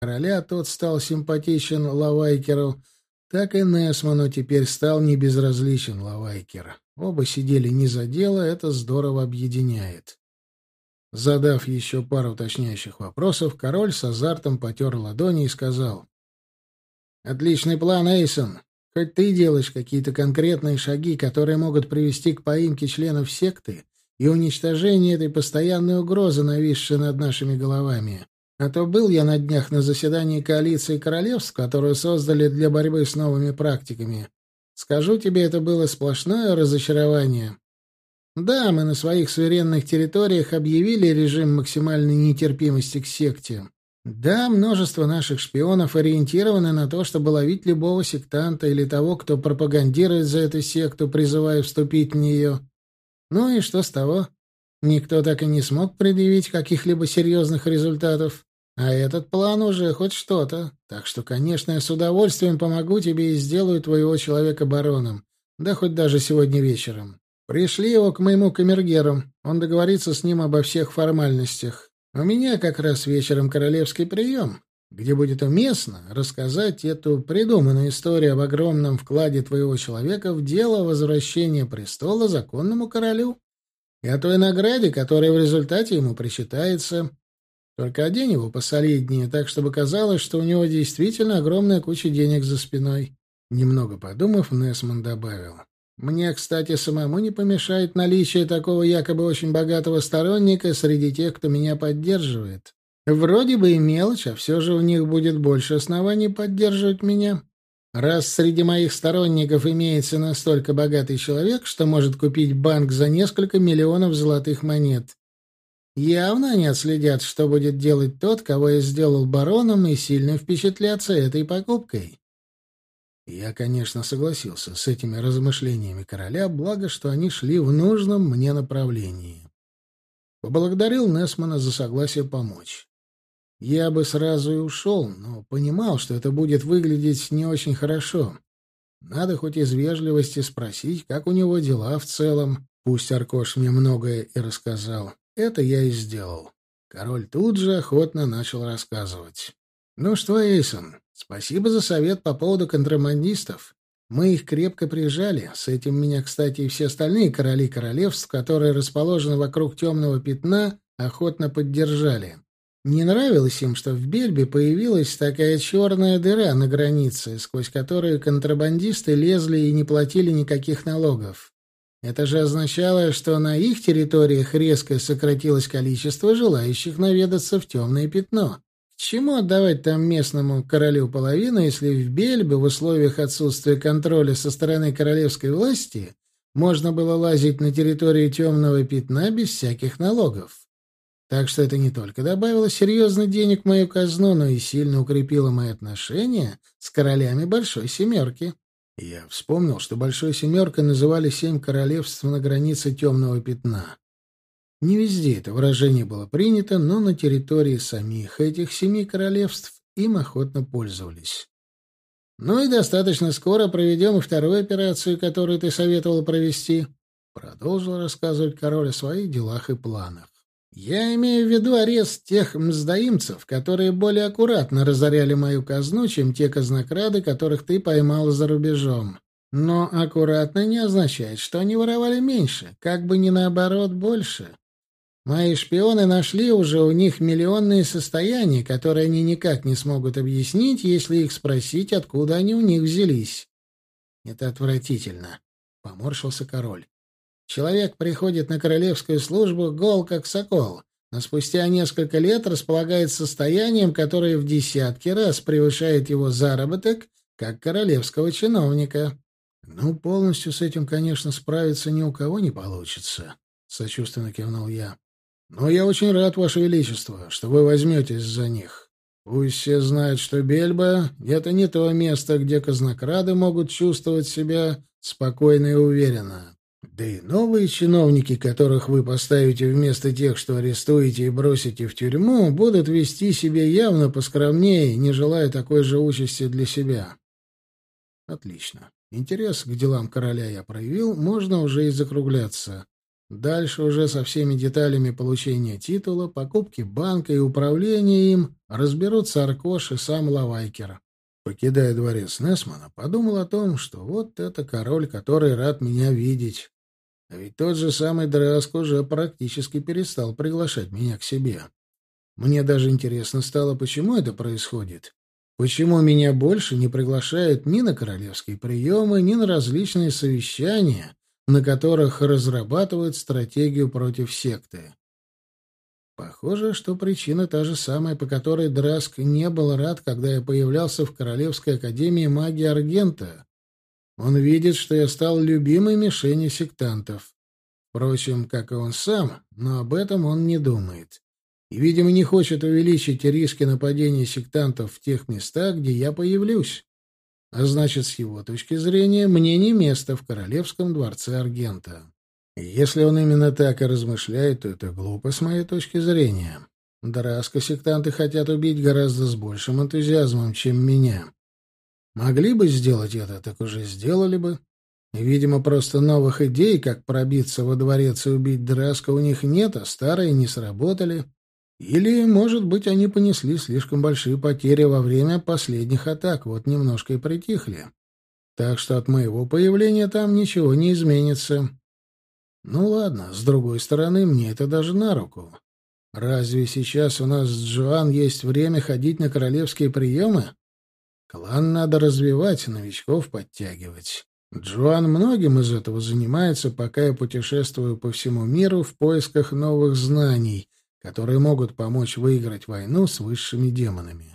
короля тот стал симпатичен Лавайкеру, так и Несману теперь стал небезразличен Лавайкер. Оба сидели не за дело, это здорово объединяет. Задав еще пару уточняющих вопросов, король с азартом потер ладони и сказал: «Отличный план, Эйсон. Хоть ты делаешь какие-то конкретные шаги, которые могут привести к поимке членов секты и уничтожению этой постоянной угрозы, нависшей над нашими головами. А то был я на днях на заседании коалиции королевств, которую создали для борьбы с новыми практиками. Скажу тебе, это было сплошное разочарование. Да, мы на своих суверенных территориях объявили режим максимальной нетерпимости к секте. Да, множество наших шпионов ориентированы на то, чтобы ловить любого сектанта или того, кто пропагандирует за эту секту, призывая вступить в нее. Ну и что с того? Никто так и не смог предъявить каких-либо серьезных результатов. А этот план уже хоть что-то. Так что, конечно, я с удовольствием помогу тебе и сделаю твоего человека бароном. Да хоть даже сегодня вечером. Пришли его к моему камергеру. Он договорится с ним обо всех формальностях. У меня как раз вечером королевский прием, где будет уместно рассказать эту придуманную историю об огромном вкладе твоего человека в дело возвращения престола законному королю и о той награде, которая в результате ему причитается. Только одень его посолиднее, так, чтобы казалось, что у него действительно огромная куча денег за спиной». Немного подумав, Несман добавил: «Мне, кстати, самому не помешает наличие такого якобы очень богатого сторонника среди тех, кто меня поддерживает. Вроде бы и мелочь, а все же у них будет больше оснований поддерживать меня. Раз среди моих сторонников имеется настолько богатый человек, что может купить банк за несколько миллионов золотых монет, явно они отследят, что будет делать тот, кого я сделал бароном, и сильно впечатлятся этой покупкой». Я, конечно, согласился с этими размышлениями короля, благо, что они шли в нужном мне направлении. Поблагодарил Несмана за согласие помочь. Я бы сразу и ушел, но понимал, что это будет выглядеть не очень хорошо. Надо хоть из вежливости спросить, как у него дела в целом. Пусть Аркош мне многое и рассказал. Это я и сделал. Король тут же охотно начал рассказывать. «Ну что, Эйсон, спасибо за совет по поводу контрабандистов. Мы их крепко прижали. С этим меня, кстати, и все остальные короли королевств, которые расположены вокруг темного пятна, охотно поддержали. Не нравилось им, что в Бельбе появилась такая черная дыра на границе, сквозь которую контрабандисты лезли и не платили никаких налогов. Это же означало, что на их территориях резко сократилось количество желающих наведаться в темное пятно. К чему отдавать там местному королю половину, если в Бельбе в условиях отсутствия контроля со стороны королевской власти можно было лазить на территорию темного пятна без всяких налогов? Так что это не только добавило серьезно денег в мою казну, но и сильно укрепило мои отношения с королями Большой Семерки. Я вспомнил, что Большой Семеркой называли 7 королевств на границе темного пятна. Не везде это выражение было принято, но на территории самих этих 7 королевств им охотно пользовались. «Ну и достаточно скоро проведем и вторую операцию, которую ты советовал провести», — продолжил рассказывать король о своих делах и планах. «Я имею в виду арест тех мздоимцев, которые более аккуратно разоряли мою казну, чем те казнокрады, которых ты поймал за рубежом. Но аккуратно не означает, что они воровали меньше, как бы ни наоборот больше. Мои шпионы нашли уже у них миллионные состояния, которые они никак не смогут объяснить, если их спросить, откуда они у них взялись». «Это отвратительно», — поморщился король. «Человек приходит на королевскую службу гол как сокол, но спустя несколько лет располагает состоянием, которое в десятки раз превышает его заработок как королевского чиновника». «Ну, полностью с этим, конечно, справиться ни у кого не получится», — сочувственно кивнул я. «Но я очень рад, Ваше Величество, что вы возьметесь за них. Пусть все знают, что Бельба — это не то место, где казнокрады могут чувствовать себя спокойно и уверенно. Да и новые чиновники, которых вы поставите вместо тех, что арестуете и бросите в тюрьму, будут вести себя явно поскромнее, не желая такой же участи для себя». «Отлично. Интерес к делам короля я проявил, можно уже и закругляться. Дальше уже со всеми деталями получения титула, покупки банка и управления им Разберутся Аркош и сам Лавайкер. Покидая дворец Несмана, подумал о том, что вот это король, который рад меня видеть. А ведь тот же самый Драск уже практически перестал приглашать меня к себе. Мне даже интересно стало, почему это происходит. Почему меня больше не приглашают ни на королевские приемы, ни на различные совещания, на которых разрабатывают стратегию против секты. Похоже, что причина та же самая, по которой Драск не был рад, когда я появлялся в Королевской академии магии Аргента. Он видит, что я стал любимой мишенью сектантов. Впрочем, как и он сам, но об этом он не думает. И, видимо, не хочет увеличить риски нападения сектантов в тех местах, где я появлюсь. А значит, с его точки зрения, мне не место в Королевском дворце Аргента. И если он именно так и размышляет, то это глупо с моей точки зрения. Драска сектанты хотят убить гораздо с большим энтузиазмом, чем меня. Могли бы сделать это, так уже сделали бы. И, видимо, просто новых идей, как пробиться во дворец и убить Драска, у них нет, а старые не сработали. Или, может быть, они понесли слишком большие потери во время последних атак, вот немножко и притихли. Так что от моего появления там ничего не изменится. Ну ладно, с другой стороны, мне это даже на руку. Разве сейчас у нас с Джоан есть время ходить на королевские приемы? Клан надо развивать, новичков подтягивать. Джоан многим из этого занимается, пока я путешествую по всему миру в поисках новых знаний, которые могут помочь выиграть войну с высшими демонами.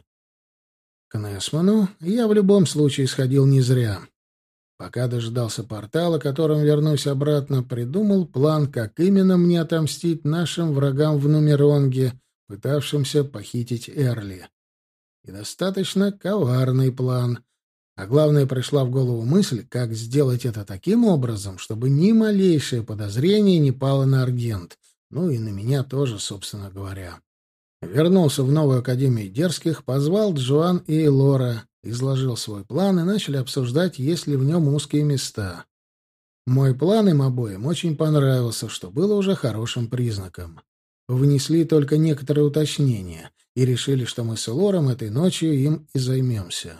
К Несману я в любом случае сходил не зря. Пока дождался портала, которым вернусь обратно, придумал план, как именно мне отомстить нашим врагам в Нумеронге, пытавшимся похитить Эрли. И достаточно коварный план. А главное, пришла в голову мысль, как сделать это таким образом, чтобы ни малейшее подозрение не пало на Аргент, ну и на меня тоже, собственно говоря. Вернулся в новую Академию Дерзких, позвал Джоан и Элора, изложил свой план и начали обсуждать, есть ли в нем узкие места. Мой план им обоим очень понравился, что было уже хорошим признаком. Внесли только некоторые уточнения и решили, что мы с Элором этой ночью им и займемся.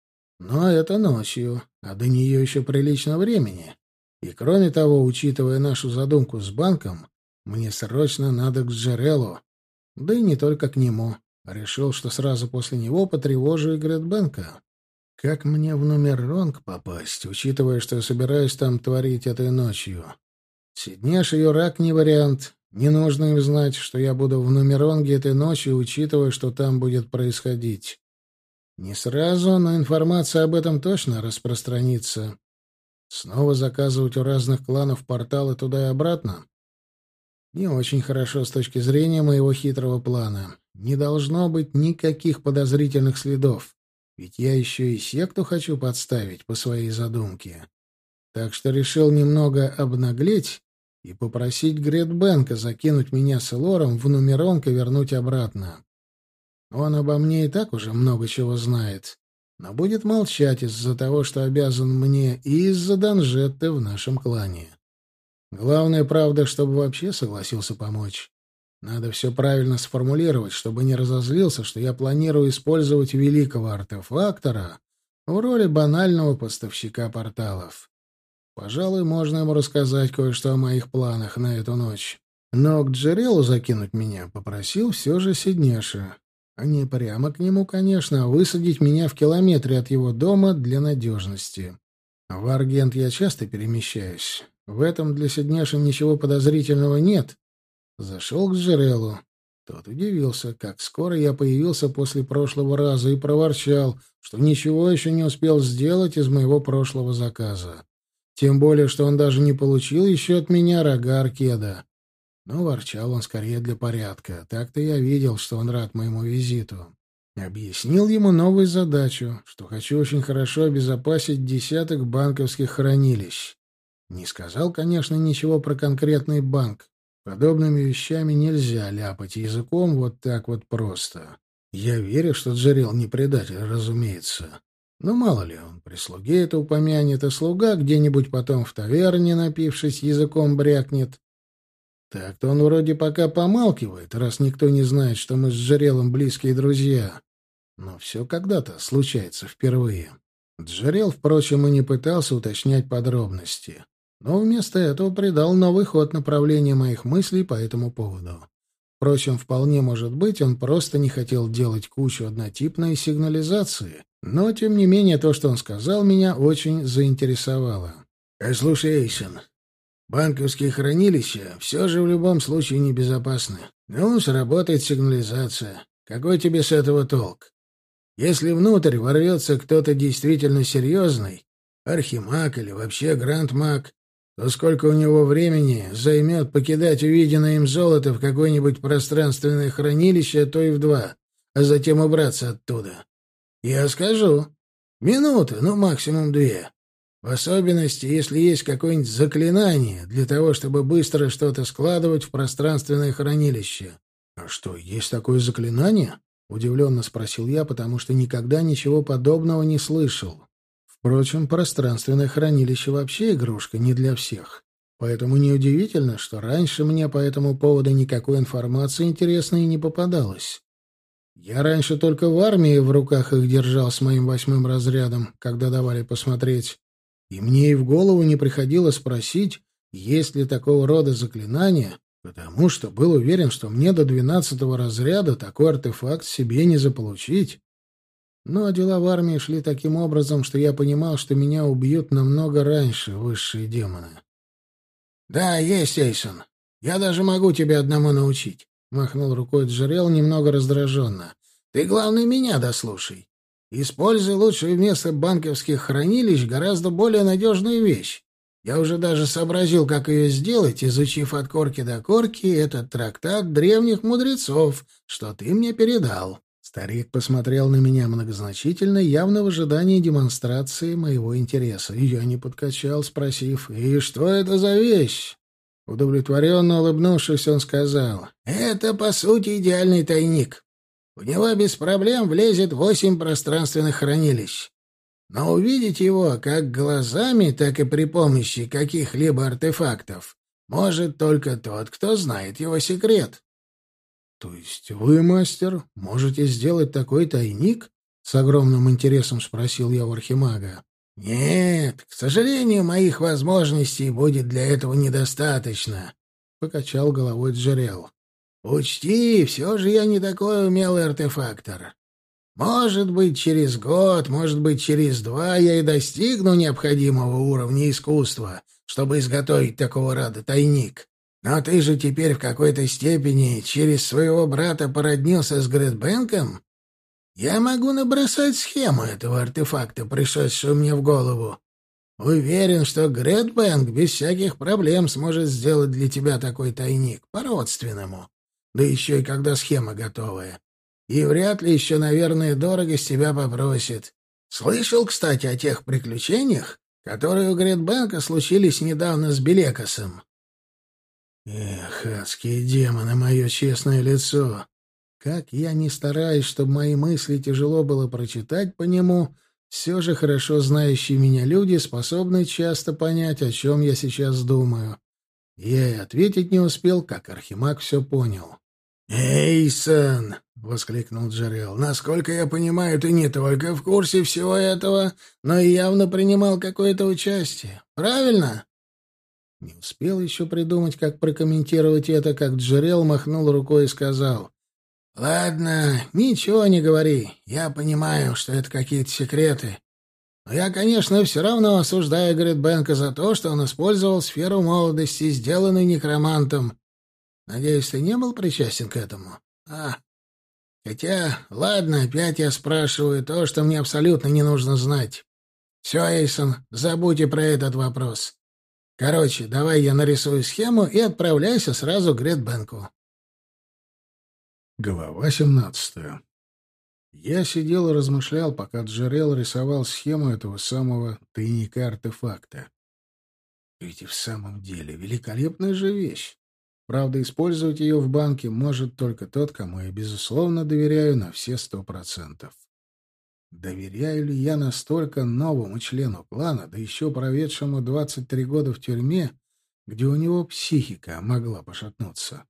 Но это ночью, а до нее еще прилично времени. И кроме того, учитывая нашу задумку с банком, мне срочно надо к Джерелу. Да и не только к нему. Решил, что сразу после него потревожу и Гретбенка. Как мне в Нумеронг попасть, учитывая, что я собираюсь там творить этой ночью? Сиднеш и Юрак не вариант. Не нужно им знать, что я буду в Нумеронге этой ночью, учитывая, что там будет происходить. Не сразу, но информация об этом точно распространится. Снова заказывать у разных кланов порталы туда и обратно? Не очень хорошо с точки зрения моего хитрого плана. Не должно быть никаких подозрительных следов. Ведь я еще и секту хочу подставить по своей задумке. Так что решил немного обнаглеть и попросить Гретбенка закинуть меня с Элором в Нумеронг и вернуть обратно. Он обо мне и так уже много чего знает, но будет молчать из-за того, что обязан мне, и из-за Данжетты в нашем клане. Главное, правда, чтобы вообще согласился помочь. Надо все правильно сформулировать, чтобы не разозлился, что я планирую использовать великого артефактора в роли банального поставщика порталов. Пожалуй, можно ему рассказать кое-что о моих планах на эту ночь. Но к Джерелу закинуть меня попросил все же Сиднеша. А не прямо к нему, конечно, а высадить меня в километре от его дома для надежности. В Аргент я часто перемещаюсь. В этом для Сиднеша ничего подозрительного нет. Зашел к Джерелу. Тот удивился, как скоро я появился после прошлого раза, и проворчал, что ничего еще не успел сделать из моего прошлого заказа. Тем более, что он даже не получил еще от меня рога Аркеда. Но ворчал он скорее для порядка. Так-то я видел, что он рад моему визиту. Объяснил ему новую задачу, что хочу очень хорошо обезопасить десяток банковских хранилищ. Не сказал, конечно, ничего про конкретный банк. Подобными вещами нельзя ляпать языком вот так вот просто. Я верю, что Джерел не предатель, разумеется. Но мало ли, он при слуге это упомянет, а слуга где-нибудь потом в таверне, напившись, языком брякнет. Так-то он вроде пока помалкивает, раз никто не знает, что мы с Джерелом близкие друзья. Но все когда-то случается впервые. Джерел, впрочем, и не пытался уточнять подробности, но вместо этого придал новый ход направлению моих мыслей по этому поводу. Впрочем, вполне может быть, он просто не хотел делать кучу однотипной сигнализации, но, тем не менее, то, что он сказал, меня очень заинтересовало. «Слушай, Эйсон, банковские хранилища все же в любом случае небезопасны. Ну, сработает сигнализация. Какой тебе с этого толк? Если внутрь ворвется кто-то действительно серьезный, архимаг или вообще грандмаг, то сколько у него времени займет покидать увиденное им золото в какое-нибудь пространственное хранилище, а то и в два, а затем убраться оттуда? Я скажу. Минуты, ну максимум две. В особенности, если есть какое-нибудь заклинание для того, чтобы быстро что-то складывать в пространственное хранилище. — А что, есть такое заклинание? — удивленно спросил я, потому что никогда ничего подобного не слышал. Впрочем, пространственное хранилище вообще игрушка не для всех. Поэтому неудивительно, что раньше мне по этому поводу никакой информации интересной не попадалось. Я раньше только в армии в руках их держал с моим 8-м разрядом, когда давали посмотреть. И мне и в голову не приходило спросить, есть ли такого рода заклинания, потому что был уверен, что мне до 12-го разряда такой артефакт себе не заполучить. Но дела в армии шли таким образом, что я понимал, что меня убьют намного раньше высшие демоны. — Да, есть, Эйсон. Я даже могу тебя одному научить, — махнул рукой Джерел немного раздраженно. — Ты, главное, меня дослушай. Используй лучше вместо банковских хранилищ гораздо более надежную вещь. Я уже даже сообразил, как ее сделать, изучив от корки до корки этот трактат древних мудрецов, что ты мне передал. Старик посмотрел на меня многозначительно, явно в ожидании демонстрации моего интереса. Я не подкачал, спросив: «И что это за вещь?» Удовлетворенно улыбнувшись, он сказал: «Это, по сути, идеальный тайник. В него без проблем влезет 8 пространственных хранилищ. Но увидеть его как глазами, так и при помощи каких-либо артефактов может только тот, кто знает его секрет». «То есть вы, мастер, можете сделать такой тайник?» — с огромным интересом спросил я у архимага. «Нет, к сожалению, моих возможностей будет для этого недостаточно», — покачал головой Джерел. «Учти, все же я не такой умелый артефактор. Может быть, через год, может быть, через 2 я и достигну необходимого уровня искусства, чтобы изготовить такого рода тайник. Но ты же теперь в какой-то степени через своего брата породнился с Грэтбэнком. Я могу набросать схему этого артефакта, пришедшую мне в голову. Уверен, что Грэтбэнк без всяких проблем сможет сделать для тебя такой тайник, по-родственному. Да еще и когда схема готовая. И вряд ли еще, наверное, дорого с тебя попросит. Слышал, кстати, о тех приключениях, которые у Грэтбэнка случились недавно с Белекосом?» Эх, адские демоны, мое честное лицо! Как я ни стараюсь, чтобы мои мысли тяжело было прочитать по нему, все же хорошо знающие меня люди способны часто понять, о чем я сейчас думаю. Я и ответить не успел, как архимаг все понял. «Эйсон!» — воскликнул Джерел. «Насколько я понимаю, ты не только в курсе всего этого, но и явно принимал какое-то участие. Правильно?» Не успел еще придумать, как прокомментировать это, как Джерел махнул рукой и сказал: «Ладно, ничего не говори. Я понимаю, что это какие-то секреты. Но я, конечно, все равно осуждаю Грэтбэнка за то, что он использовал сферу молодости, сделанную некромантом. Надеюсь, ты не был причастен к этому? Хотя, ладно, опять я спрашиваю то, что мне абсолютно не нужно знать. Все, Эйсон, забудьте про этот вопрос. Короче, давай я нарисую схему и отправляйся сразу к Грэтбэнку». Глава 17. Я сидел и размышлял, пока Джерел рисовал схему этого самого тайника-артефакта. Ведь и в самом деле великолепная же вещь. Правда, использовать ее в банке может только тот, кому я, безусловно, доверяю на все 100%. Доверяю ли я настолько новому члену клана, да еще проведшему 23 года в тюрьме, где у него психика могла пошатнуться.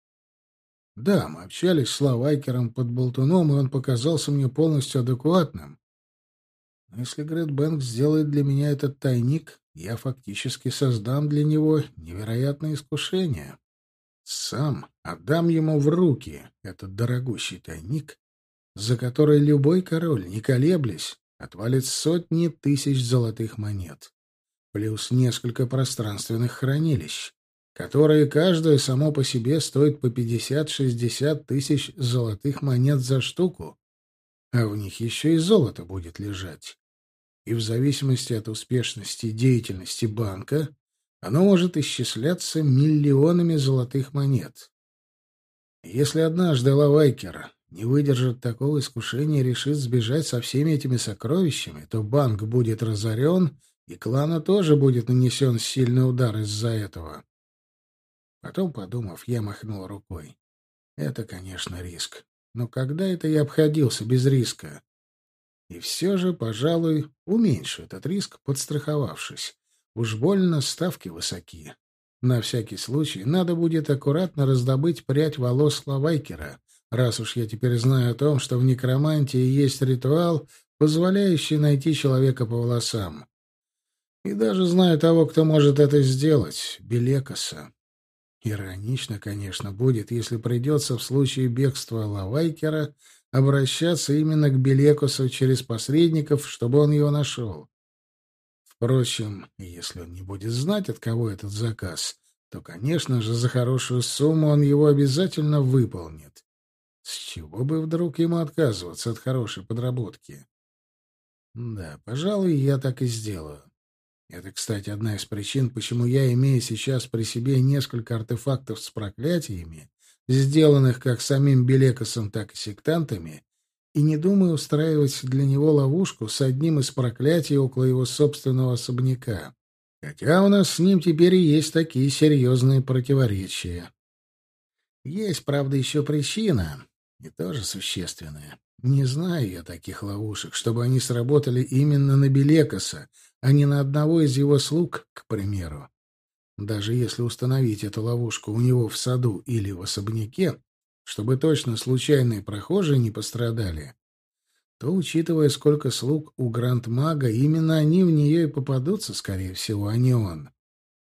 Да, мы общались с Лавайкером под болтуном, и он показался мне полностью адекватным. Но если Грэдбэнк сделает для меня этот тайник, я фактически создам для него невероятное искушение. Сам отдам ему в руки этот дорогущий тайник, за который любой король, не колеблясь, отвалит сотни тысяч золотых монет, плюс несколько пространственных хранилищ, которые каждое само по себе стоит по 50-60 тысяч золотых монет за штуку, а в них еще и золото будет лежать. И в зависимости от успешности деятельности банка оно может исчисляться миллионами золотых монет. Если однажды Лавайкер не выдержит такого искушения и решит сбежать со всеми этими сокровищами, то банк будет разорен, и клану тоже будет нанесен сильный удар из-за этого. Потом, подумав, я махнул рукой. Это, конечно, риск. Но когда это я обходился без риска? И все же, пожалуй, уменьшу этот риск, подстраховавшись. Уж больно ставки высоки. На всякий случай надо будет аккуратно раздобыть прядь волос Лавайкера, раз уж я теперь знаю о том, что в некромантии есть ритуал, позволяющий найти человека по волосам. И даже знаю того, кто может это сделать — Белекоса. Иронично, конечно, будет, если придется в случае бегства Лавайкера обращаться именно к Белекосу через посредников, чтобы он его нашел. Впрочем, если он не будет знать, от кого этот заказ, то, конечно же, за хорошую сумму он его обязательно выполнит. С чего бы вдруг ему отказываться от хорошей подработки? Да, пожалуй, я так и сделаю. Это, кстати, одна из причин, почему я имею сейчас при себе несколько артефактов с проклятиями, сделанных как самим Белекосом, так и сектантами, и не думаю устраивать для него ловушку с одним из проклятий около его собственного особняка. Хотя у нас с ним теперь и есть такие серьезные противоречия. Есть, правда, еще причина, и тоже существенная. Не знаю я таких ловушек, чтобы они сработали именно на Белекоса, а не на одного из его слуг, к примеру. Даже если установить эту ловушку у него в саду или в особняке, чтобы точно случайные прохожие не пострадали, то, учитывая, сколько слуг у Гранд-мага, именно они в нее и попадутся, скорее всего, а не он.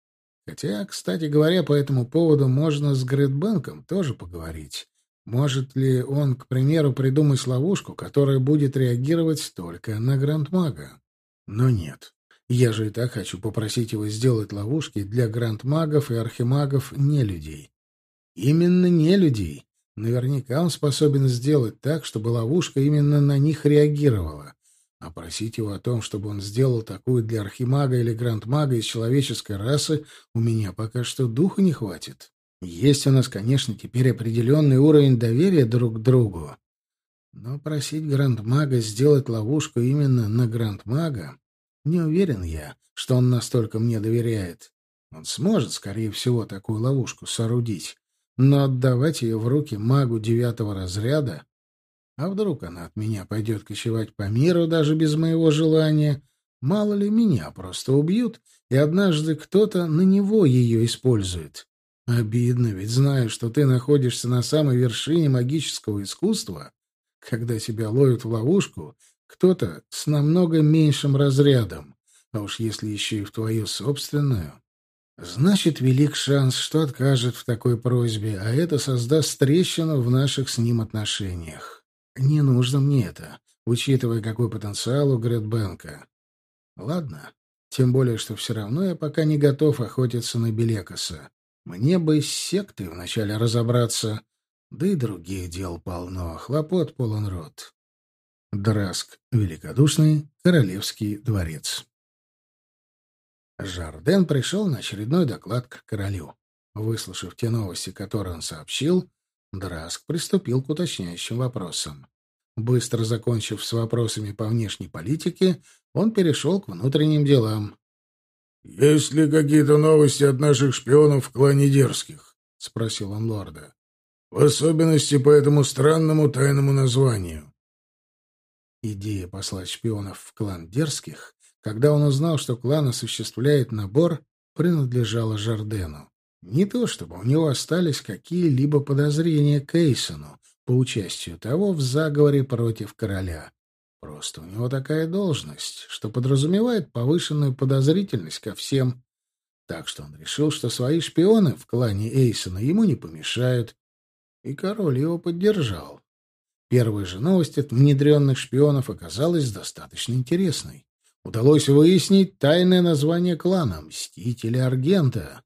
Хотя, кстати говоря, по этому поводу можно с Грэдбэнком тоже поговорить. Может ли он, к примеру, придумать ловушку, которая будет реагировать только на Гранд-мага? Но нет. Я же и так хочу попросить его сделать ловушки для гранд-магов и архимагов нелюдей. Именно нелюдей. Наверняка он способен сделать так, чтобы ловушка именно на них реагировала. А просить его о том, чтобы он сделал такую для архимага или гранд-мага из человеческой расы, у меня пока что духа не хватит. Есть у нас, конечно, теперь определенный уровень доверия друг к другу. Но просить гранд-мага сделать ловушку именно на гранд-мага, не уверен я, что он настолько мне доверяет. Он сможет, скорее всего, такую ловушку соорудить, но отдавать ее в руки магу 9-го разряда... А вдруг она от меня пойдет кочевать по миру даже без моего желания? Мало ли, меня просто убьют, и однажды кто-то на него ее использует. Обидно, ведь знаю, что ты находишься на самой вершине магического искусства, когда тебя ловят в ловушку кто-то с намного меньшим разрядом, а уж если еще и в твою собственную, значит, велик шанс, что откажет в такой просьбе, а это создаст трещину в наших с ним отношениях. Не нужно мне это, учитывая, какой потенциал у Грэдбэнка. Ладно, тем более, что все равно я пока не готов охотиться на Белекоса. Мне бы с сектой вначале разобраться, да и других дел полно, хлопот полон рот. Драск Великодушный, Королевский дворец. Жарден пришел на очередной доклад к королю. Выслушав те новости, которые он сообщил, Драск приступил к уточняющим вопросам. Быстро закончив с вопросами по внешней политике, он перешел к внутренним делам. «Есть ли какие-то новости от наших шпионов в клане Дерзких?» — спросил он лорда. «В особенности по этому странному тайному названию». Идея послать шпионов в клан Дерзких, когда он узнал, что клан осуществляет набор, принадлежала Жардену. Не то чтобы у него остались какие-либо подозрения к Эйсону по участию того в заговоре против короля. Просто у него такая должность, что подразумевает повышенную подозрительность ко всем. Так что он решил, что свои шпионы в клане Эйсона ему не помешают, и король его поддержал. Первая же новость от внедренных шпионов оказалась достаточно интересной. Удалось выяснить тайное название клана — Мстители Аргента.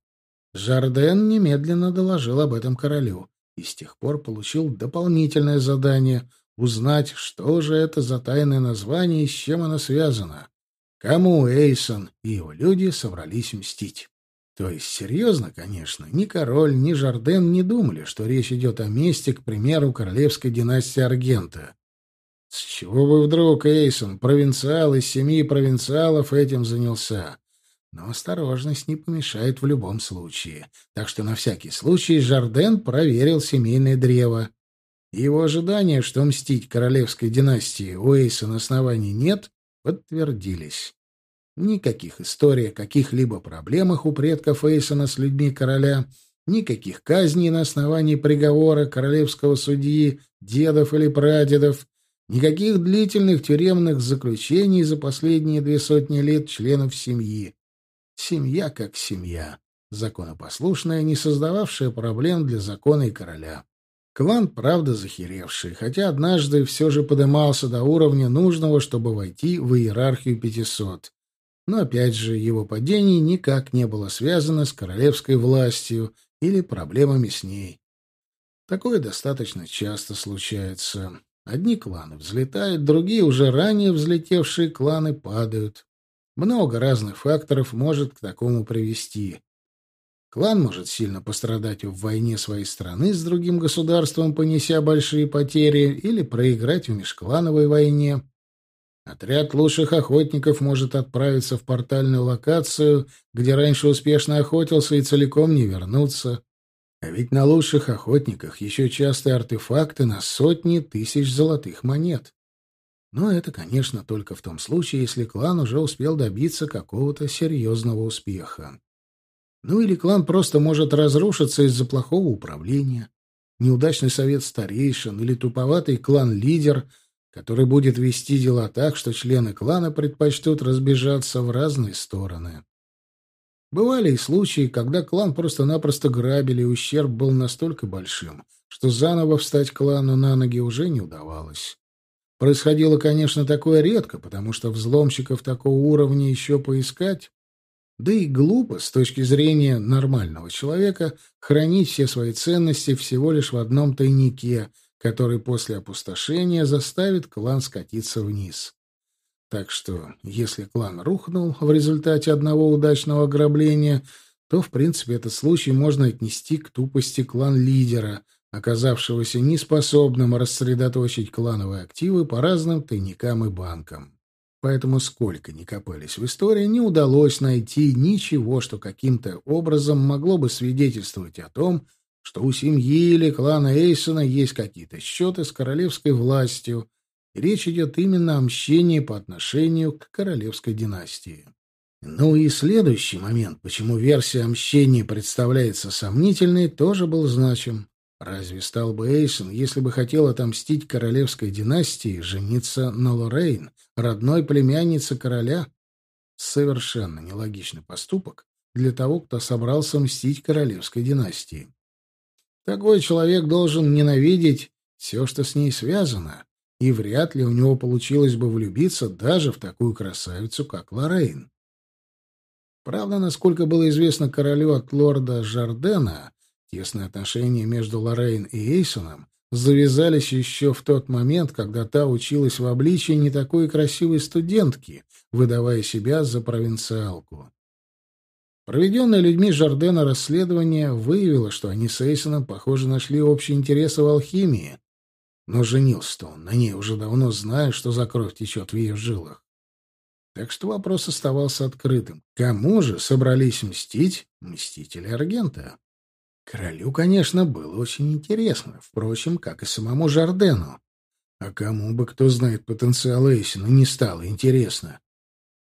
Жарден немедленно доложил об этом королю и с тех пор получил дополнительное задание — узнать, что же это за тайное название и с чем оно связано. Кому Эйсон и его люди собрались мстить. То есть, серьезно, конечно, ни король, ни Жарден не думали, что речь идет о мести, к примеру, королевской династии Аргента. С чего бы вдруг Эйсон, провинциал из 7 провинциалов, этим занялся? Но осторожность не помешает в любом случае. Так что на всякий случай Жарден проверил семейное древо. Его ожидания, что мстить королевской династии у Эйсона оснований нет, подтвердились. Никаких историй о каких-либо проблемах у предков Эйсона с людьми короля, никаких казней на основании приговора королевского судьи, дедов или прадедов, никаких длительных тюремных заключений за последние 200 лет членов семьи. Семья как семья, законопослушная, не создававшая проблем для закона и короля. Клан, правда, захеревший, хотя однажды все же подымался до уровня нужного, чтобы войти в иерархию 500. Но, опять же, его падение никак не было связано с королевской властью или проблемами с ней. Такое достаточно часто случается. Одни кланы взлетают, другие, уже ранее взлетевшие кланы, падают. Много разных факторов может к такому привести. Клан может сильно пострадать в войне своей страны с другим государством, понеся большие потери, или проиграть в межклановой войне. Отряд лучших охотников может отправиться в портальную локацию, где раньше успешно охотился, и целиком не вернуться. А ведь на лучших охотниках еще частые артефакты на сотни тысяч золотых монет. Но это, конечно, только в том случае, если клан уже успел добиться какого-то серьезного успеха. Ну или клан просто может разрушиться из-за плохого управления, неудачный совет старейшин или туповатый клан-лидер, который будет вести дела так, что члены клана предпочтут разбежаться в разные стороны. Бывали и случаи, когда клан просто-напросто грабили, и ущерб был настолько большим, что заново встать клану на ноги уже не удавалось. Происходило, конечно, такое редко, потому что взломщиков такого уровня еще поискать. Да и глупо, с точки зрения нормального человека, хранить все свои ценности всего лишь в одном тайнике, который после опустошения заставит клан скатиться вниз. Так что, если клан рухнул в результате одного удачного ограбления, то, в принципе, этот случай можно отнести к тупости клан-лидера, оказавшегося неспособным рассредоточить клановые активы по разным тайникам и банкам. Поэтому, сколько ни копались в истории, не удалось найти ничего, что каким-то образом могло бы свидетельствовать о том, что у семьи или клана Эйсона есть какие-то счеты с королевской властью, и речь идет именно о мщении по отношению к королевской династии. Ну и следующий момент, почему версия о мщении представляется сомнительной, тоже был значим. Разве стал бы Эйсон, если бы хотел отомстить королевской династии, жениться на Лоррейн, родной племяннице короля? Совершенно нелогичный поступок для того, кто собрался мстить королевской династии. Такой человек должен ненавидеть все, что с ней связано, и вряд ли у него получилось бы влюбиться даже в такую красавицу, как Лоррейн. Правда, насколько было известно королю от лорда Жардена, тесные отношения между Лоррейн и Эйсоном завязались еще в тот момент, когда та училась в обличии не такой красивой студентки, выдавая себя за провинциалку. Проведенное людьми Жардена расследование выявило, что они с Эйсоном, похоже, нашли общие интересы в алхимии. Но женился-то он на ней уже давно, зная, что за кровь течет в ее жилах. Так что вопрос оставался открытым. Кому же собрались мстить мстители Аргента? Королю, конечно, было очень интересно, впрочем, как и самому Жардену. А кому бы, кто знает потенциал Эйсона, не стало интересно.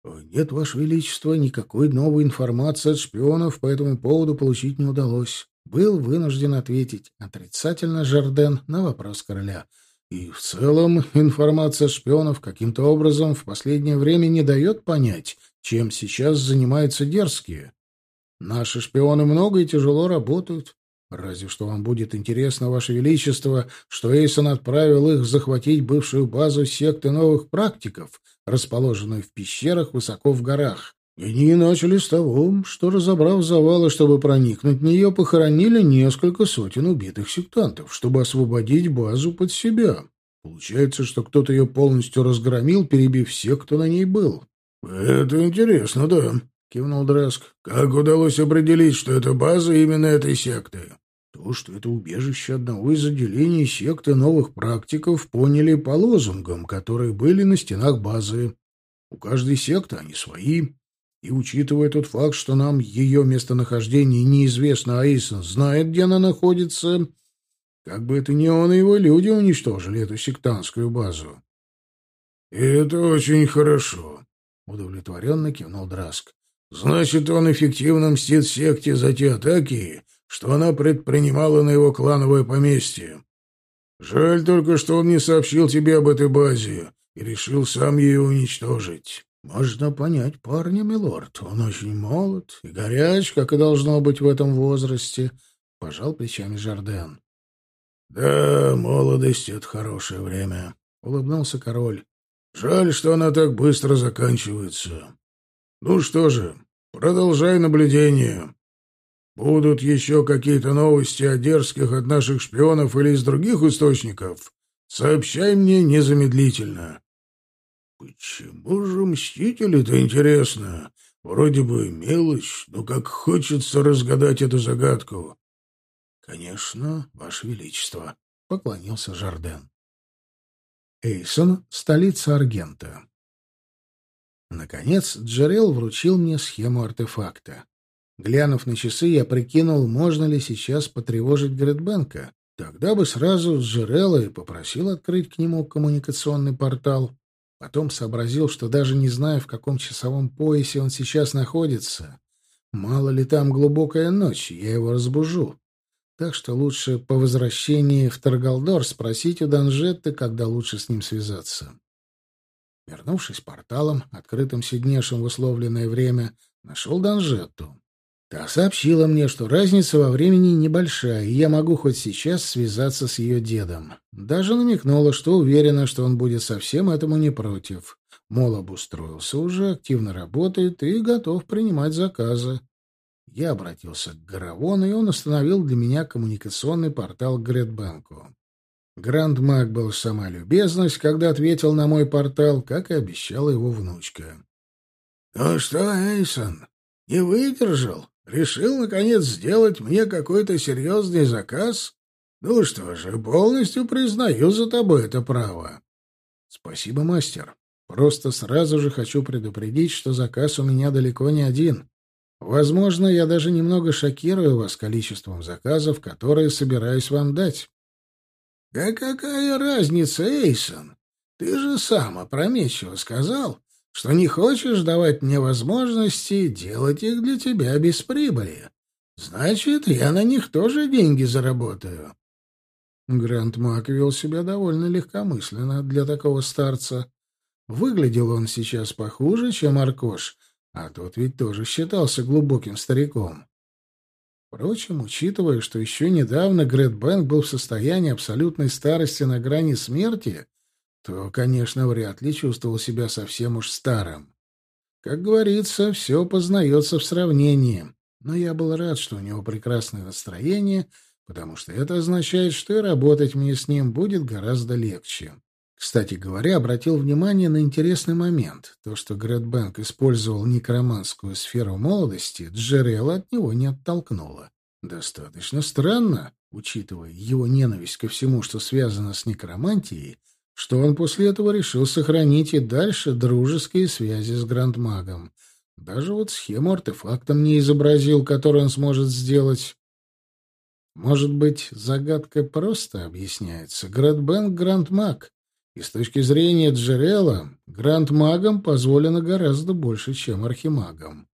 Нет, Ваше Величество, никакой новой информации от шпионов по этому поводу получить не удалось. Был вынужден ответить отрицательно Жарден на вопрос короля. И в целом информация от шпионов каким-то образом в последнее время не дает понять, чем сейчас занимаются дерзкие. Наши шпионы много и тяжело работают. Разве что вам будет интересно, Ваше Величество, что Эйсон отправил их захватить бывшую базу секты новых практиков, расположенную в пещерах высоко в горах. И они начали с того, что, разобрав завалы, чтобы проникнуть в нее, похоронили несколько сотен убитых сектантов, чтобы освободить базу под себя. Получается, что кто-то ее полностью разгромил, перебив всех, кто на ней был. — Это интересно, да, — кивнул Драск. — Как удалось определить, что это база именно этой секты? То, что это убежище одного из отделений секты новых практиков, поняли по лозунгам, которые были на стенах базы. У каждой секты они свои. И, учитывая тот факт, что нам ее местонахождение неизвестно, а Эйсон знает, где она находится, как бы это ни он и его люди уничтожили эту сектантскую базу. — Это очень хорошо, — удовлетворенно кивнул Драск. — Значит, он эффективно мстит секте за те атаки, что она предпринимала на его клановое поместье. Жаль только, что он не сообщил тебе об этой базе и решил сам ее уничтожить. Можно понять парня, милорд. Он очень молод и горяч, как и должно быть в этом возрасте, — пожал плечами Жарден. — Да, молодость — это хорошее время, — улыбнулся король. — Жаль, что она так быстро заканчивается. Ну что же, продолжай наблюдение. Будут еще какие-то новости о дерзких от наших шпионов или из других источников? Сообщай мне незамедлительно. Почему же мстители-то, интересно? Вроде бы мелочь, но как хочется разгадать эту загадку. Конечно, Ваше Величество, — поклонился Жарден. Эйсон, столица Аргента. Наконец, Джерел вручил мне схему артефакта. Глянув на часы, я прикинул, можно ли сейчас потревожить Грэтбенка. Тогда бы сразу с Джерела и попросил открыть к нему коммуникационный портал. Потом сообразил, что даже не знаю, в каком часовом поясе он сейчас находится. Мало ли там глубокая ночь, я его разбужу. Так что лучше по возвращении в Таргалдор спросить у Данжетты, когда лучше с ним связаться. Вернувшись порталом, открытым Сиднешем в условленное время, нашел Данжетту. Та сообщила мне, что разница во времени небольшая, и я могу хоть сейчас связаться с ее дедом. Даже намекнула, что уверена, что он будет совсем этому не против. Мол, обустроился уже, активно работает и готов принимать заказы. Я обратился к Гаравону, и он установил для меня коммуникационный портал к Грэтбенку. Гранд-маг был сама любезность, когда ответил на мой портал, как и обещала его внучка. — Ну что, Эйсон, не выдержал? Решил, наконец, сделать мне какой-то серьезный заказ? Ну что же, полностью признаю за тобой это право. — Спасибо, мастер. Просто сразу же хочу предупредить, что заказ у меня далеко не один. Возможно, я даже немного шокирую вас количеством заказов, которые собираюсь вам дать. — Да какая разница, Эйсон? Ты же сам опрометчиво сказал, что не хочешь давать мне возможности делать их для тебя без прибыли. Значит, я на них тоже деньги заработаю. Гранд-маг вел себя довольно легкомысленно для такого старца. Выглядел он сейчас похуже, чем Аркош, а тот ведь тоже считался глубоким стариком. Впрочем, учитывая, что еще недавно Грэтбенк был в состоянии абсолютной старости на грани смерти, то, конечно, вряд ли чувствовал себя совсем уж старым. Как говорится, все познается в сравнении. Но я был рад, что у него прекрасное настроение, потому что это означает, что и работать мне с ним будет гораздо легче. Кстати говоря, обратил внимание на интересный момент. То, что Грэтбенк использовал некроманскую сферу молодости, Джерела от него не оттолкнуло. Достаточно странно, учитывая его ненависть ко всему, что связано с некромантией, что он после этого решил сохранить и дальше дружеские связи с Грандмагом. Даже вот схему артефактом не изобразил, которую он сможет сделать. Может быть, загадка просто объясняется. Грэтбенк — Грандмаг, И с точки зрения Джерела, гранд-магам позволено гораздо больше, чем архимагам.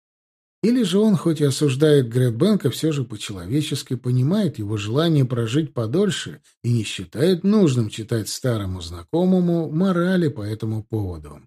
Или же он, хоть и осуждает Грэдбенка, все же по-человечески понимает его желание прожить подольше и не считает нужным читать старому знакомому морали по этому поводу.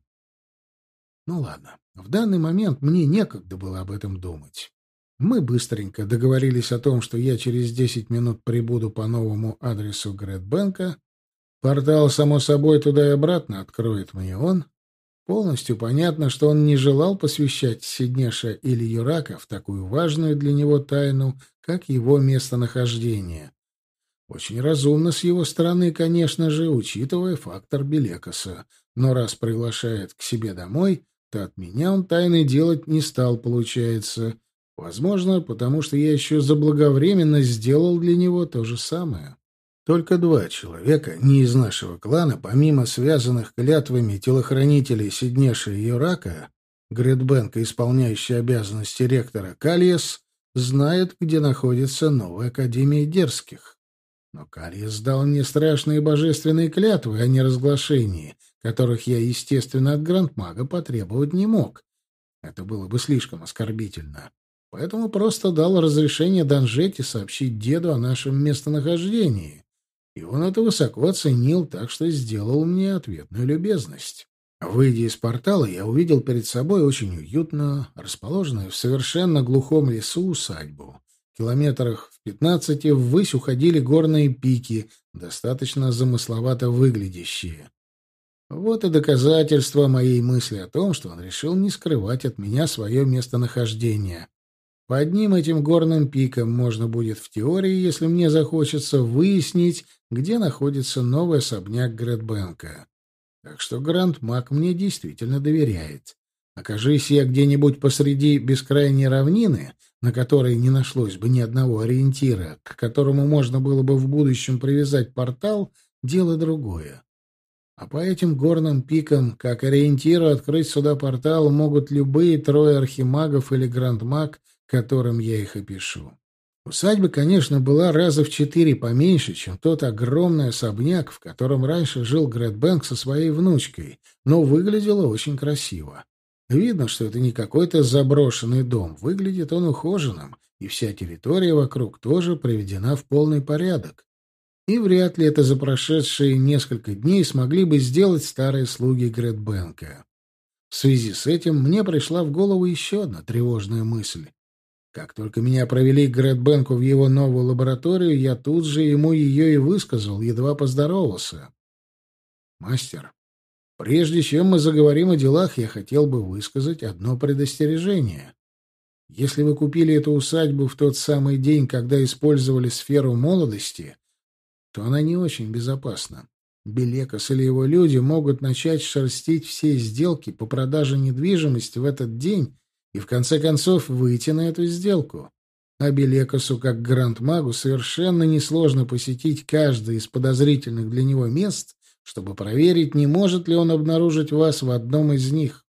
Ну ладно, в данный момент мне некогда было об этом думать. Мы быстренько договорились о том, что я через 10 минут прибуду по новому адресу Грэдбенка. Портал, само собой, туда и обратно откроет мне он. Полностью понятно, что он не желал посвящать Сиднеша или Юрака в такую важную для него тайну, как его местонахождение. Очень разумно с его стороны, конечно же, учитывая фактор Белекоса. Но раз приглашает к себе домой, то от меня он тайны делать не стал, получается. Возможно, потому что я еще заблаговременно сделал для него то же самое. Только 2 человека, не из нашего клана, помимо связанных клятвами телохранителей Сиднеша и Юрака, Грэдбенка, исполняющий обязанности ректора Кальяс, знают, где находится новая Академия Дерзких. Но Кальяс дал мне страшные божественные клятвы о неразглашении, которых я, естественно, от грандмага потребовать не мог. Это было бы слишком оскорбительно. Поэтому просто дал разрешение Данжете сообщить деду о нашем местонахождении. И он это высоко оценил, так что сделал мне ответную любезность. Выйдя из портала, я увидел перед собой очень уютную, расположенную в совершенно глухом лесу усадьбу. Километрах в 15 ввысь уходили горные пики, достаточно замысловато выглядящие. Вот и доказательство моей мысли о том, что он решил не скрывать от меня свое местонахождение. По одним этим горным пикам можно будет в теории, если мне захочется, выяснить, где находится новый особняк Грэдбенка. Так что гранд-маг мне действительно доверяет. Окажись я где-нибудь посреди бескрайней равнины, на которой не нашлось бы ни одного ориентира, к которому можно было бы в будущем привязать портал, дело другое. А по этим горным пикам, как ориентиру открыть сюда портал, могут любые 3 архимагов или грандмаг, которым я их опишу. Усадьба, конечно, была раза в 4 поменьше, чем тот огромный особняк, в котором раньше жил Грэдбенк со своей внучкой, но выглядела очень красиво. Видно, что это не какой-то заброшенный дом, выглядит он ухоженным, и вся территория вокруг тоже приведена в полный порядок. И вряд ли это за прошедшие несколько дней смогли бы сделать старые слуги Грэдбенка. В связи с этим мне пришла в голову еще одна тревожная мысль. Как только меня провели к Грэдбенку в его новую лабораторию, я тут же ему ее и высказал, едва поздоровался. «Мастер, прежде чем мы заговорим о делах, я хотел бы высказать одно предостережение. Если вы купили эту усадьбу в тот самый день, когда использовали сферу молодости, то она не очень безопасна. Белекос или его люди могут начать шерстить все сделки по продаже недвижимости в этот день и в конце концов выйти на эту сделку. А Белекосу, как гранд-магу, совершенно несложно посетить каждое из подозрительных для него мест, чтобы проверить, не может ли он обнаружить вас в одном из них.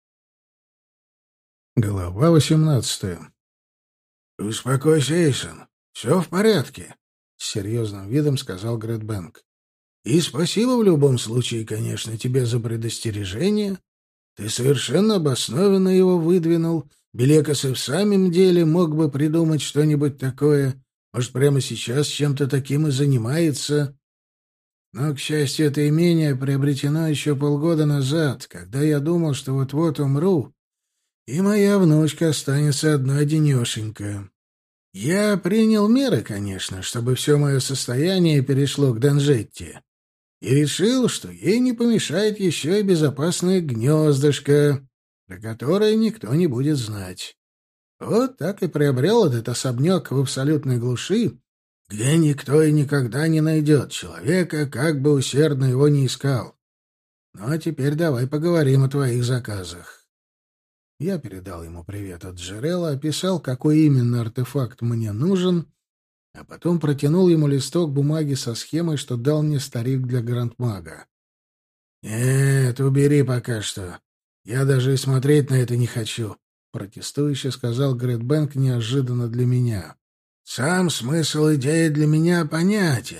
Глава 18. «Успокойся, Эйсон. Все в порядке», — с серьезным видом сказал Грэдбенк. «И спасибо в любом случае, конечно, тебе за предостережение. Ты совершенно обоснованно его выдвинул. Белекос и в самом деле мог бы придумать что-нибудь такое. Может, прямо сейчас чем-то таким и занимается. Но, к счастью, это имение приобретено еще полгода назад, когда я думал, что вот-вот умру, и моя внучка останется одна-денешенька. Я принял меры, конечно, чтобы все мое состояние перешло к Данжетте, и решил, что ей не помешает еще и безопасное гнездышко, про которое никто не будет знать. Вот так и приобрел этот особняк в абсолютной глуши, где никто и никогда не найдет человека, как бы усердно его ни искал. Ну, а теперь давай поговорим о твоих заказах». Я передал ему привет от Джерела, описал, какой именно артефакт мне нужен, а потом протянул ему листок бумаги со схемой, что дал мне старик для грандмага. «Нет, убери пока что. Я даже и смотреть на это не хочу», — протестующе сказал Грэдбенк неожиданно для меня. «Сам смысл идеи для меня понятен.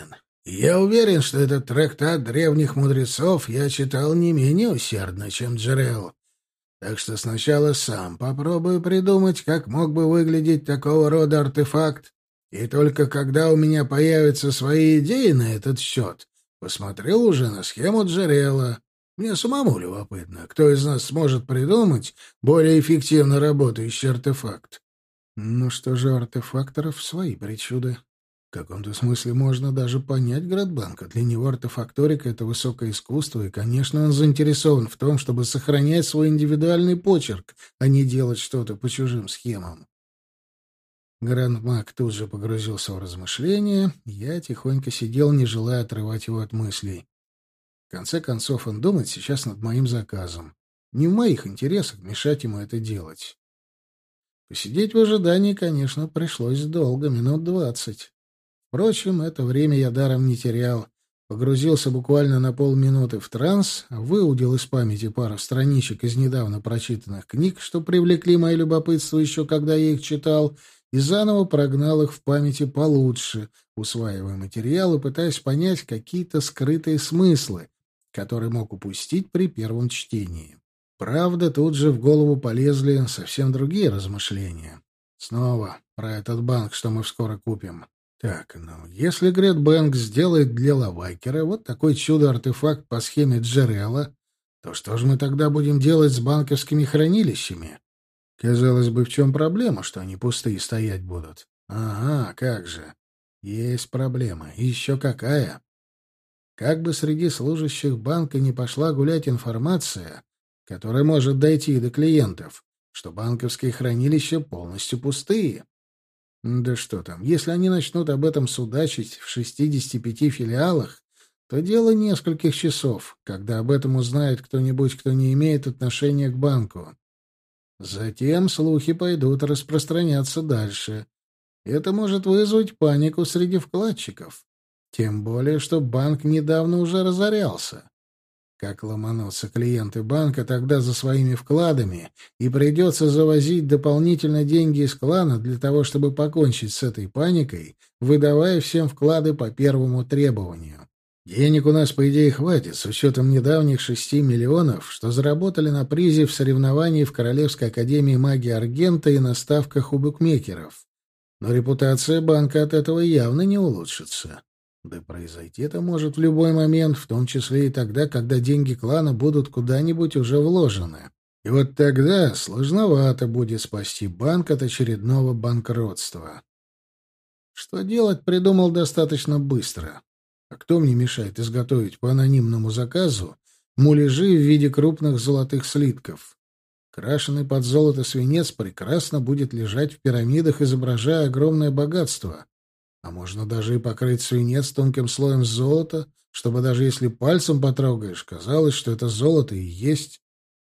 Я уверен, что этот трактат древних мудрецов я читал не менее усердно, чем Джерел. Так что сначала сам попробую придумать, как мог бы выглядеть такого рода артефакт, и только когда у меня появятся свои идеи на этот счет, посмотрел уже на схему Джерела. Мне самому любопытно, кто из нас сможет придумать более эффективно работающий артефакт. Ну что же, у артефакторов свои причуды. В каком-то смысле можно даже понять Градбанка. Для него артефакторика — это высокое искусство, и, конечно, он заинтересован в том, чтобы сохранять свой индивидуальный почерк, а не делать что-то по чужим схемам. Грандмаг тут же погрузился в размышления, я тихонько сидел, не желая отрывать его от мыслей. В конце концов, он думает сейчас над моим заказом. Не в моих интересах мешать ему это делать. Посидеть в ожидании, конечно, пришлось долго, минут 20. Впрочем, это время я даром не терял. Погрузился буквально на полминуты в транс, выудил из памяти пару страничек из недавно прочитанных книг, что привлекли мое любопытство еще когда я их читал, и заново прогнал их в памяти получше, усваивая материал и пытаясь понять какие-то скрытые смыслы, которые мог упустить при первом чтении. Правда, тут же в голову полезли совсем другие размышления. Снова про этот банк, что мы скоро купим. Так, ну, если Грэтбэнк сделает для Лавайкера вот такой чудо-артефакт по схеме Джерелла, то что же мы тогда будем делать с банковскими хранилищами? Казалось бы, в чем проблема, что они пустые стоять будут? Ага, как же. Есть проблема. И еще какая. Как бы среди служащих банка не пошла гулять информация, которая может дойти и до клиентов, что банковские хранилища полностью пустые. Да что там, если они начнут об этом судачить в 65 филиалах, то дело нескольких часов, когда об этом узнает кто-нибудь, кто не имеет отношения к банку. Затем слухи пойдут распространяться дальше. Это может вызвать панику среди вкладчиков. Тем более, что банк недавно уже разорялся. Как ломанутся клиенты банка тогда за своими вкладами, и придется завозить дополнительно деньги из клана для того, чтобы покончить с этой паникой, выдавая всем вклады по первому требованию. Денег у нас, по идее, хватит, с учетом недавних 6 миллионов, что заработали на призе в соревновании в Королевской академии магии Аргента и на ставках у букмекеров. Но репутация банка от этого явно не улучшится. Да произойти это может в любой момент, в том числе и тогда, когда деньги клана будут куда-нибудь уже вложены. И вот тогда сложновато будет спасти банк от очередного банкротства. Что делать, придумал достаточно быстро. А кто мне мешает изготовить по анонимному заказу муляжи в виде крупных золотых слитков? Крашеный под золото свинец прекрасно будет лежать в пирамидах, изображая огромное богатство. А можно даже и покрыть свинец тонким слоем золота, чтобы даже если пальцем потрогаешь, казалось, что это золото и есть.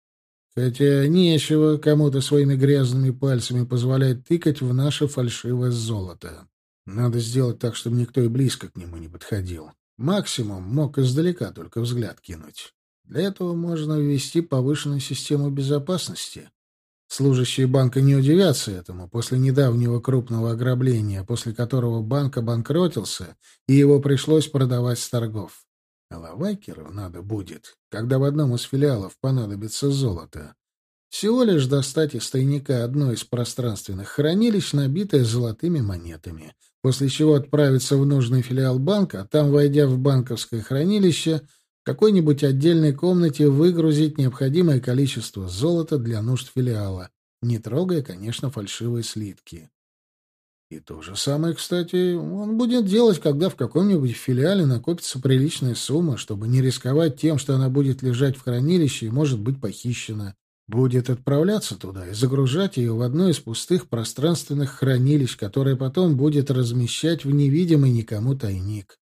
Хотя нечего кому-то своими грязными пальцами позволять тыкать в наше фальшивое золото. Надо сделать так, чтобы никто и близко к нему не подходил. Максимум мог издалека только взгляд кинуть. Для этого можно ввести повышенную систему безопасности. Служащие банка не удивятся этому после недавнего крупного ограбления, после которого банк обанкротился, и его пришлось продавать с торгов. А Лавайкеру надо будет, когда в одном из филиалов понадобится золото, всего лишь достать из тайника одно из пространственных хранилищ, набитое золотыми монетами, после чего отправиться в нужный филиал банка, а там, войдя в банковское хранилище, в какой-нибудь отдельной комнате выгрузить необходимое количество золота для нужд филиала, не трогая, конечно, фальшивые слитки. И то же самое, кстати, он будет делать, когда в каком-нибудь филиале накопится приличная сумма, чтобы не рисковать тем, что она будет лежать в хранилище и может быть похищена. Будет отправляться туда и загружать ее в одно из пустых пространственных хранилищ, которое потом будет размещать в невидимый никому тайник.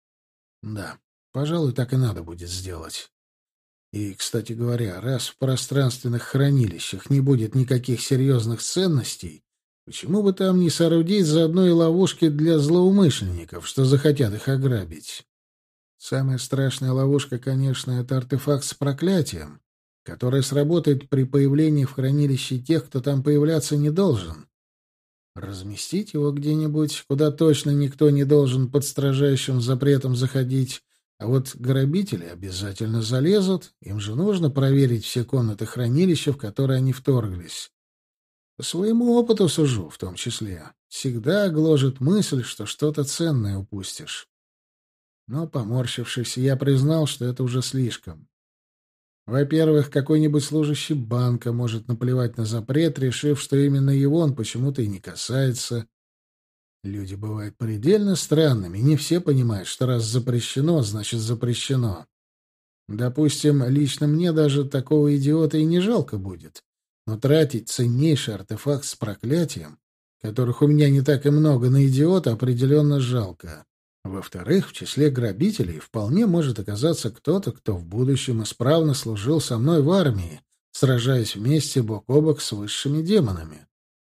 Да. Пожалуй, так и надо будет сделать. И, кстати говоря, раз в пространственных хранилищах не будет никаких серьезных ценностей, почему бы там не соорудить заодно и ловушки для злоумышленников, что захотят их ограбить? Самая страшная ловушка, конечно, это артефакт с проклятием, который сработает при появлении в хранилище тех, кто там появляться не должен. Разместить его где-нибудь, куда точно никто не должен под строжайшим запретом заходить. А вот грабители обязательно залезут, им же нужно проверить все комнаты хранилища, в которые они вторглись. По своему опыту сужу, в том числе. Всегда гложет мысль, что что-то ценное упустишь. Но, поморщившись, я признал, что это уже слишком. Во-первых, какой-нибудь служащий банка может наплевать на запрет, решив, что именно его он почему-то и не касается. Люди бывают предельно странными, не все понимают, что раз запрещено, значит запрещено. Допустим, лично мне даже такого идиота и не жалко будет. Но тратить ценнейший артефакт с проклятием, которых у меня не так и много, на идиота определенно жалко. Во-вторых, в числе грабителей вполне может оказаться кто-то, кто в будущем исправно служил со мной в армии, сражаясь вместе бок о бок с высшими демонами.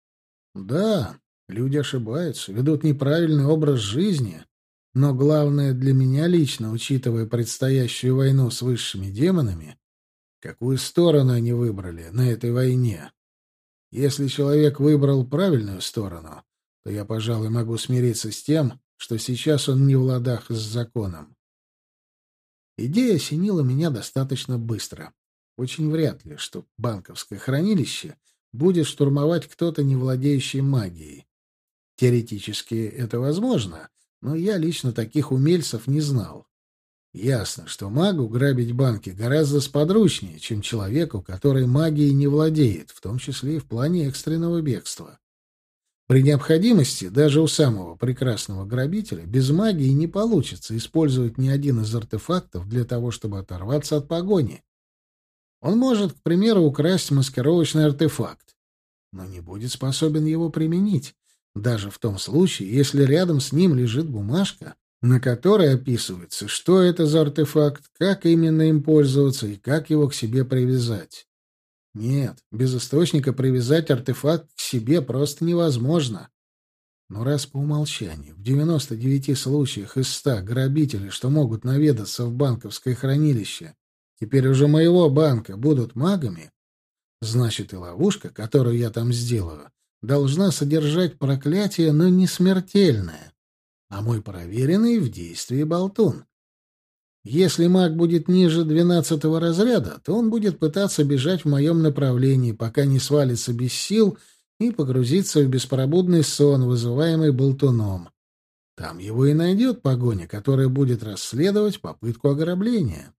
Да, люди ошибаются, ведут неправильный образ жизни, но главное для меня лично, учитывая предстоящую войну с высшими демонами, какую сторону они выбрали на этой войне. Если человек выбрал правильную сторону, то я, пожалуй, могу смириться с тем, что сейчас он не в ладах с законом. Идея осенила меня достаточно быстро. Очень вряд ли, что банковское хранилище будет штурмовать кто-то, не владеющий магией. Теоретически это возможно, но я лично таких умельцев не знал. Ясно, что магу грабить банки гораздо сподручнее, чем человеку, который магией не владеет, в том числе и в плане экстренного бегства. При необходимости, даже у самого прекрасного грабителя, без магии не получится использовать ни один из артефактов для того, чтобы оторваться от погони. Он может, к примеру, украсть маскировочный артефакт, но не будет способен его применить, даже в том случае, если рядом с ним лежит бумажка, на которой описывается, что это за артефакт, как именно им пользоваться и как его к себе привязать. Нет, без источника привязать артефакт к себе просто невозможно. Но раз по умолчанию в 99 случаях из 100 грабителей, что могут наведаться в банковское хранилище, теперь уже моего банка, будут магами, значит и ловушка, которую я там сделаю, должна содержать проклятие, но не смертельное, а мой проверенный в действии болтун. Если маг будет ниже 12-го разряда, то он будет пытаться бежать в моем направлении, пока не свалится без сил и погрузится в беспробудный сон, вызываемый болтуном. Там его и найдет погоня, которая будет расследовать попытку ограбления.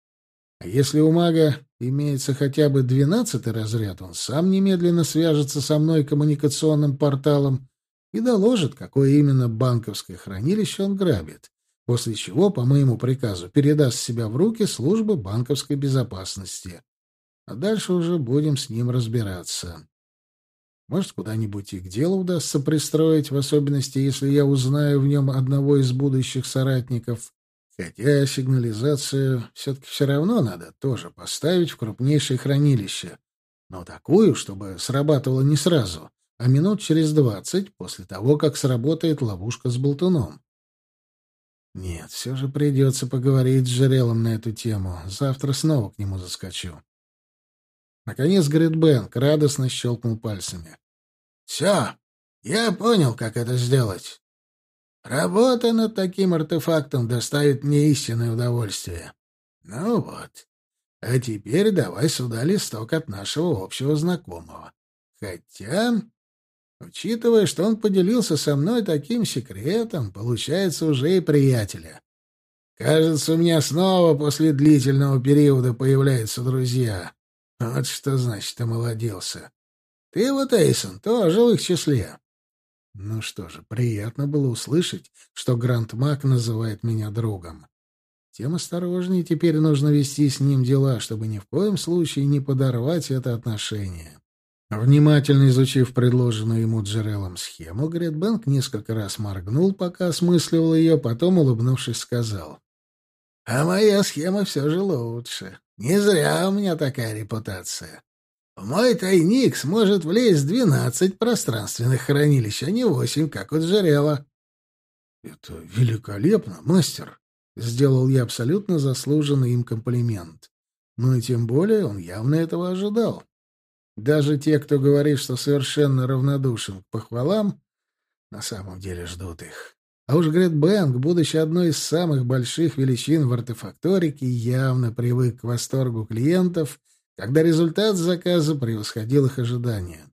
А если у мага имеется хотя бы 12-й разряд, он сам немедленно свяжется со мной коммуникационным порталом и доложит, какое именно банковское хранилище он грабит, после чего, по моему приказу, передаст себя в руки службы банковской безопасности. А дальше уже будем с ним разбираться. Может, куда-нибудь и к делу удастся пристроить, в особенности, если я узнаю в нем одного из будущих соратников. Хотя сигнализацию все-таки все равно надо тоже поставить в крупнейшее хранилище. Но такую, чтобы срабатывала не сразу, а минут через 20 после того, как сработает ловушка с болтуном. Нет, все же придется поговорить с Джерелом на эту тему. Завтра снова к нему заскочу. Наконец Гридбэнк радостно щелкнул пальцами. «Все, я понял, как это сделать. Работа над таким артефактом доставит мне истинное удовольствие. Ну вот. А теперь давай сюда листок от нашего общего знакомого. Хотя, учитывая, что он поделился со мной таким секретом, получается уже и приятеля. Кажется, у меня снова после длительного периода появляются друзья. Вот что значит омолодился. Ты вот, Эйсон, тоже в их числе». Ну что же, приятно было услышать, что Гранд-Маг называет меня другом. Тем осторожнее теперь нужно вести с ним дела, чтобы ни в коем случае не подорвать это отношение. Внимательно изучив предложенную ему Джерелом схему, Гридбэнк несколько раз моргнул, пока осмысливал ее, потом, улыбнувшись, сказал: «А моя схема все же лучше. Не зря у меня такая репутация. В мой тайник сможет влезть 12 пространственных хранилищ, а не 8, как у Джерела». «Это великолепно, мастер!» — сделал я абсолютно заслуженный им комплимент. Ну и тем более он явно этого ожидал. Даже те, кто говорит, что совершенно равнодушен к похвалам, на самом деле ждут их. А уж Грет Бэнк, будучи одной из самых больших величин в артефакторике, явно привык к восторгу клиентов, когда результат заказа превосходил их ожидания.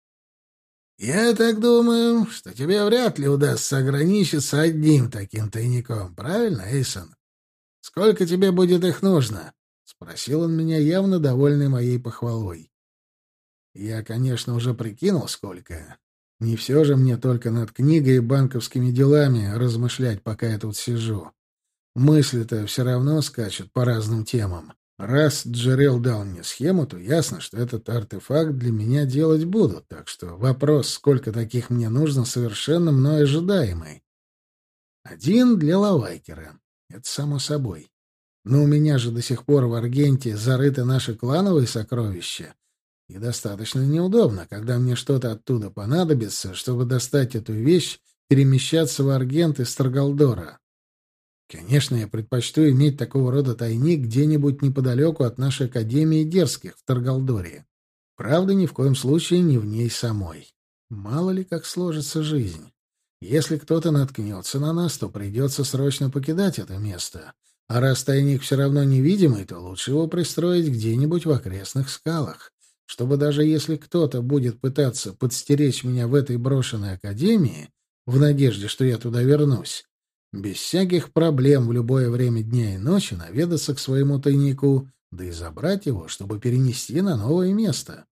«Я так думаю, что тебе вряд ли удастся ограничиться одним таким тайником, правильно, Эйсон? Сколько тебе будет их нужно?» — спросил он меня, явно довольный моей похвалой. Я, конечно, уже прикинул, сколько. Не все же мне только над книгой и банковскими делами размышлять, пока я тут сижу. Мысли-то все равно скачут по разным темам. Раз Джерел дал мне схему, то ясно, что этот артефакт для меня делать будут, так что вопрос, сколько таких мне нужно, совершенно мной ожидаемый. Один для Лавайкера. Это само собой. Но у меня же до сих пор в Аргенте зарыты наши клановые сокровища, и достаточно неудобно, когда мне что-то оттуда понадобится, чтобы достать эту вещь, перемещаться в Аргент из Таргалдора. Конечно, я предпочту иметь такого рода тайник где-нибудь неподалеку от нашей Академии Дерзких в Таргалдоре. Правда, ни в коем случае не в ней самой. Мало ли, как сложится жизнь. Если кто-то наткнется на нас, то придется срочно покидать это место. А раз тайник все равно невидимый, то лучше его пристроить где-нибудь в окрестных скалах, чтобы даже если кто-то будет пытаться подстеречь меня в этой брошенной академии, в надежде, что я туда вернусь, без всяких проблем в любое время дня и ночи наведаться к своему тайнику, да и забрать его, чтобы перенести на новое место.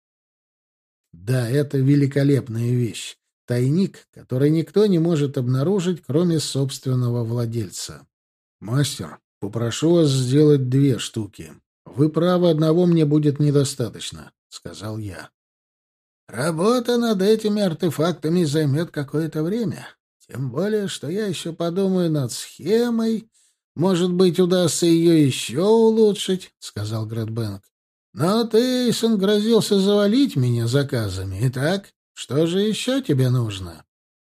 Да, это великолепная вещь. Тайник, который никто не может обнаружить, кроме собственного владельца. «Мастер, попрошу вас сделать 2 штуки. Вы правы, одного мне будет недостаточно», — сказал я. «Работа над этими артефактами займет какое-то время. Тем более, что я еще подумаю над схемой. Может быть, удастся ее еще улучшить», — сказал Грэдбэнк. «Но ты, Эйсон, грозился завалить меня заказами. Итак, что же еще тебе нужно?»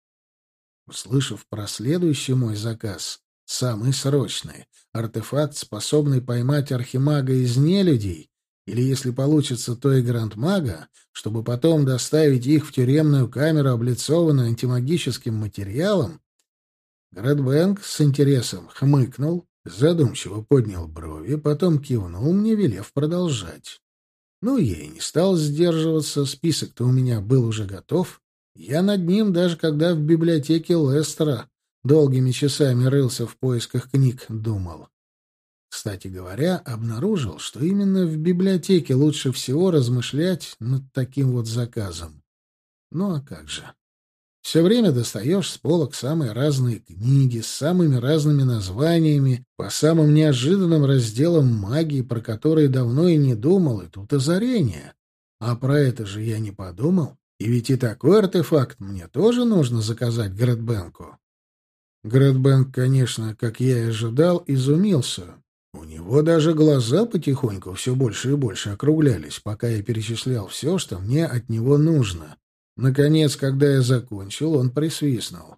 Услышав про следующий мой заказ, самый срочный, артефакт, способный поймать архимага из нелюдей, или, если получится, то и грандмага, чтобы потом доставить их в тюремную камеру, облицованную антимагическим материалом, Грэдбэнк с интересом хмыкнул, задумчиво поднял брови, потом кивнул мне, велев продолжать. Ну, я и не стал сдерживаться, список-то у меня был уже готов. Я над ним, даже когда в библиотеке Лестера долгими часами рылся в поисках книг, думал. Кстати говоря, обнаружил, что именно в библиотеке лучше всего размышлять над таким вот заказом. Ну а как же? Все время достаешь с полок самые разные книги с самыми разными названиями, по самым неожиданным разделам магии, про которые давно и не думал, и тут озарение. А про это же я не подумал. И ведь и такой артефакт мне тоже нужно заказать Грэдбэнку. Грэдбэнк, конечно, как я и ожидал, изумился. У него даже глаза потихоньку все больше и больше округлялись, пока я перечислял все, что мне от него нужно. Наконец, когда я закончил, он присвистнул.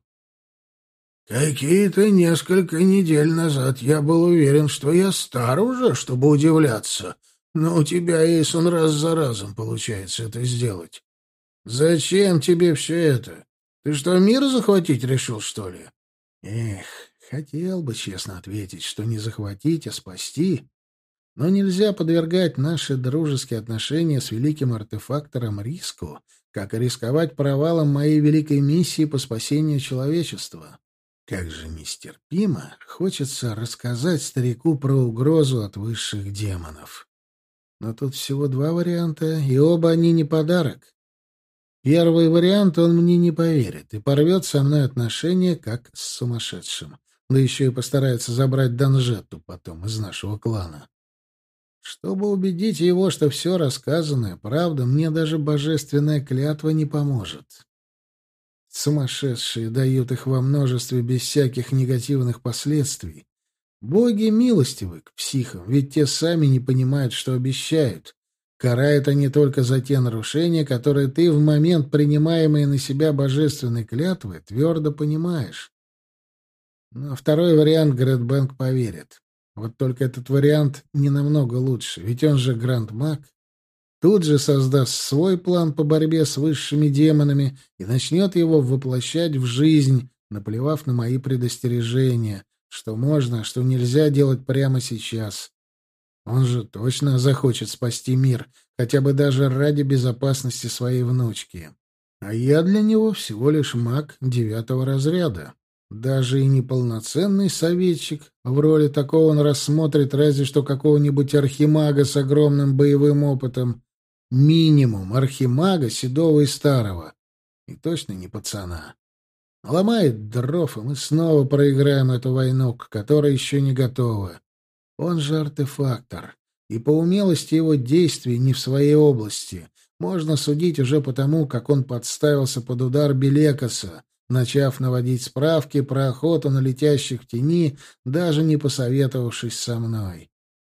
«Какие-то несколько недель назад я был уверен, что я стар уже, чтобы удивляться, но у тебя, Эйсон, раз за разом получается это сделать. Зачем тебе все это? Ты что, мир захватить решил, что ли?» Эх, хотел бы честно ответить, что не захватить, а спасти. Но нельзя подвергать наши дружеские отношения с великим артефактором риску, как и рисковать провалом моей великой миссии по спасению человечества. Как же нестерпимо хочется рассказать старику про угрозу от высших демонов. Но тут всего 2 варианта, и оба они не подарок. Первый вариант — он мне не поверит и порвет со мной отношения, как с сумасшедшим. Да еще и постарается забрать Данжетту потом из нашего клана. Чтобы убедить его, что все рассказанное правда, мне даже божественная клятва не поможет. Сумасшедшие дают их во множестве без всяких негативных последствий. Боги милостивы к психам, ведь те сами не понимают, что обещают. Карают они только за те нарушения, которые ты в момент принимаемой на себя божественной клятвы твердо понимаешь. Но второй вариант Грэдбэнк поверит. Вот только этот вариант не намного лучше, ведь он же гранд-маг. тут же создаст свой план по борьбе с высшими демонами и начнет его воплощать в жизнь, наплевав на мои предостережения, что можно, а что нельзя делать прямо сейчас. Он же точно захочет спасти мир, хотя бы даже ради безопасности своей внучки. А я для него всего лишь маг 9-го разряда. Даже и неполноценный советчик. В роли такого он рассмотрит разве что какого-нибудь архимага с огромным боевым опытом. Минимум архимага седого и старого. И точно не пацана. Ломает дров, и мы снова проиграем эту войну, к которой еще не готовы. Он же артефактор, и по умелости его действий не в своей области можно судить уже потому, как он подставился под удар Белекаса, начав наводить справки про охоту на летящих в тени, даже не посоветовавшись со мной.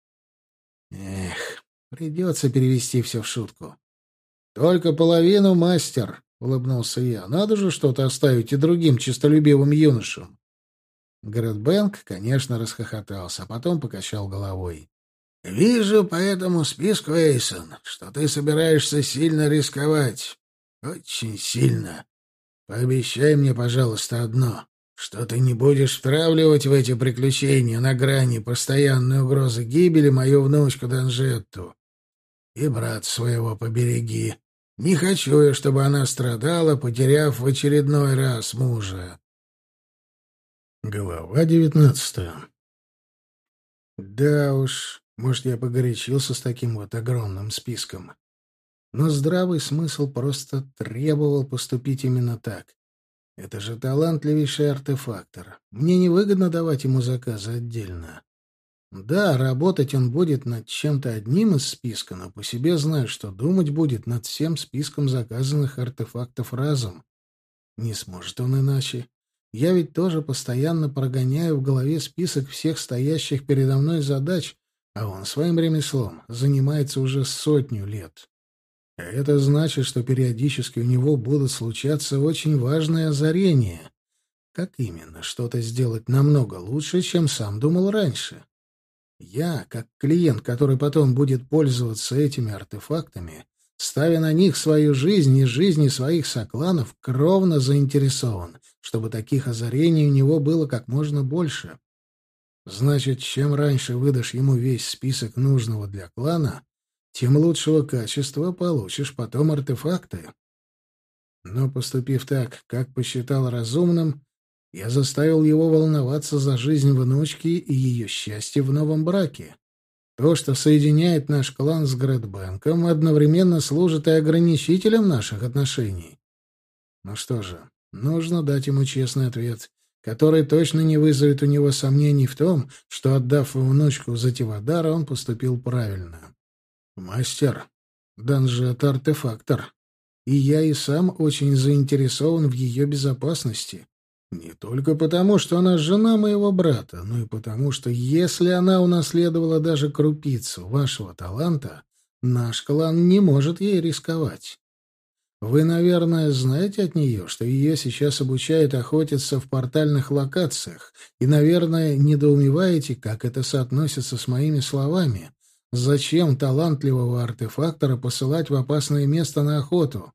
Эх, придется перевести все в шутку. «Только половину, мастер», — улыбнулся я. «Надо же что-то оставить и другим честолюбивым юношам». Грэдбэнк, конечно, расхохотался, а потом покачал головой. «Вижу по этому списку, Эйсон, что ты собираешься сильно рисковать. Очень сильно. Пообещай мне, пожалуйста, одно, что ты не будешь втравливать в эти приключения на грани постоянной угрозы гибели мою внучку Данжетту. И брат своего побереги. Не хочу я, чтобы она страдала, потеряв в очередной раз мужа». Глава 19. Да уж, может, я погорячился с таким вот огромным списком. Но здравый смысл просто требовал поступить именно так. Это же талантливейший артефактор. Мне невыгодно давать ему заказы отдельно. Да, работать он будет над чем-то одним из списка, но по себе знаю, что думать будет над всем списком заказанных артефактов разом. Не сможет он иначе. Я ведь тоже постоянно прогоняю в голове список всех стоящих передо мной задач, а он своим ремеслом занимается уже 100 лет. А это значит, что периодически у него будут случаться очень важные озарения. Как именно что-то сделать намного лучше, чем сам думал раньше? Я, как клиент, который потом будет пользоваться этими артефактами, ставя на них свою жизнь и жизни своих сокланов, кровно заинтересован, чтобы таких озарений у него было как можно больше. Значит, чем раньше выдашь ему весь список нужного для клана, тем лучшего качества получишь потом артефакты. Но, поступив так, как посчитал разумным, я заставил его волноваться за жизнь внучки и ее счастье в новом браке. То, что соединяет наш клан с Грэдбэнком, одновременно служит и ограничителем наших отношений. Ну что же, нужно дать ему честный ответ, который точно не вызовет у него сомнений в том, что, отдав внучку за Тивадара, он поступил правильно. Мастер, Данжет — артефактор, и я и сам очень заинтересован в ее безопасности. Не только потому, что она жена моего брата, но и потому, что если она унаследовала даже крупицу вашего таланта, наш клан не может ей рисковать. Вы, наверное, знаете от нее, что ее сейчас обучают охотиться в портальных локациях, и, наверное, недоумеваете, как это соотносится с моими словами. Зачем талантливого артефактора посылать в опасное место на охоту?